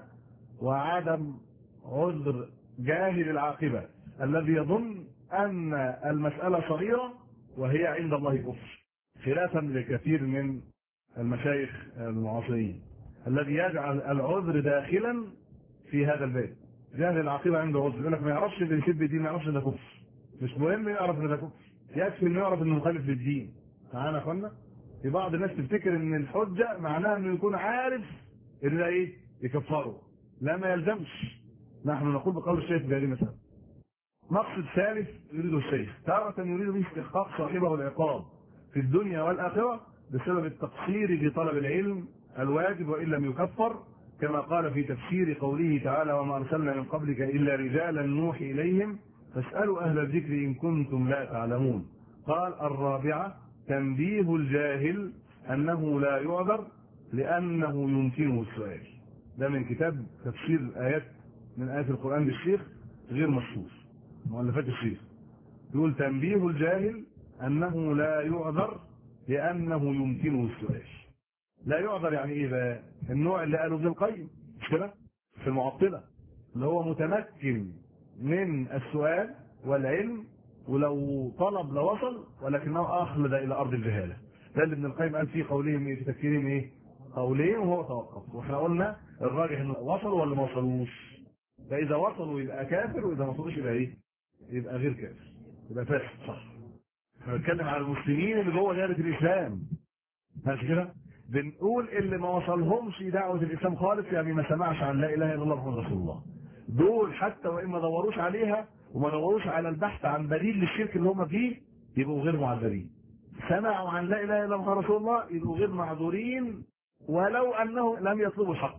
وعدم عذر جاهل العاقبة الذي يظن أن المسألة صغيرة وهي عند الله كفر، خلافا لكثير من المشايخ المعاصرين الذي يجعل العذر داخلا في هذا الباب. جاهل العاقبة عنده عذر، يقول لك ما يعرفش اللي يسب الدين، ما يعرفش ان ده كفر، مش مهم يعرف ان ده كفر، يكفي انه يعرف انه مخالف للدين. معانا يا اخوانا؟ في بعض الناس تفتكر ان الحجه معناها انه يكون عارف ان ده ايه؟ يكفره. لا، ما يلزمش. نحن نقول بقول الشيخ في هذه المساله. مقصد ثالث يريده الشيخ، تارة يريد به استحقاق صاحبه العقاب في الدنيا والاخره بسبب التقصير في طلب العلم الواجب وان لم يكفر، كما قال في تفسير قوله تعالى وما ارسلنا من قبلك الا رجالا نوحي اليهم فاسالوا اهل الذكر ان كنتم لا تعلمون. قال الرابعه تنبيه الجاهل انه لا يعذر لانه يمكنه السؤال. ده من كتاب تفسير ايات من ايات القران للشيخ غير مشهور، مؤلفات الشيخ. يقول تنبيه الجاهل انه لا يعذر لانه يمكنه السؤال. لا يعذر يعني ايه بقى؟ النوع اللي قاله ابن القيم مش كده في المعطله، اللي هو متمكن من السؤال والعلم ولو طلب لوصل ولكنه اخلد الى ارض الجهاله. ده اللي ابن القيم قال فيه قولهم ايه؟ في تفسيرهم ايه؟ قولين وهو توقف، واحنا قلنا الراجح انه وصلوا ولا ما وصلوش. فاذا وصلوا يبقى كافر، واذا ما وصلوش يبقى ايه؟ يبقى غير كافر، يبقى فاسد. صح. احنا بنتكلم على المسلمين اللي جوه دائره الاسلام، ماشي كده؟ بنقول اللي ما وصلهمش دعوه الاسلام خالص، يعني ما سمعش عن لا اله الا الله محمد رسول الله، دول حتى وان ما دوروش عليها وما دوروش على البحث عن بديل للشرك اللي هم فيه يبقوا غير معذرين. سمعوا عن لا اله الا الله رسول الله يبقوا غير معذورين ولو انهم لم يطلبوا الحق.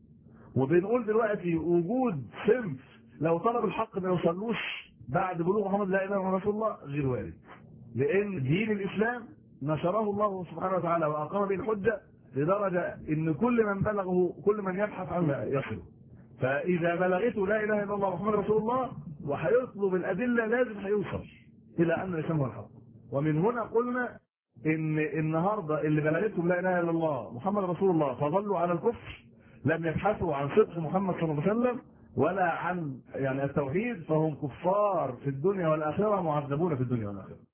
وبنقول دلوقتي وجود صنف لو طلب الحق ما يوصلوش بعد بلوغ محمد لا اله الا الله رسول الله غير وارد، لان دين الاسلام نشره الله سبحانه وتعالى واقام به الحجه لدرجه ان كل من بلغه كل من يبحث عنه يصل. فاذا بلغته لا اله الا الله محمد رسول الله وهيطلب الادله لازم هيوصل الى ان الاسلام هو الحق. ومن هنا قلنا ان النهارده اللي بلغتهم لا اله الا الله محمد رسول الله فظلوا على الكفر لم يبحثوا عن صدق محمد صلى الله عليه وسلم ولا عن يعني التوحيد، فهم كفار في الدنيا والاخره معذبون في الدنيا والاخره.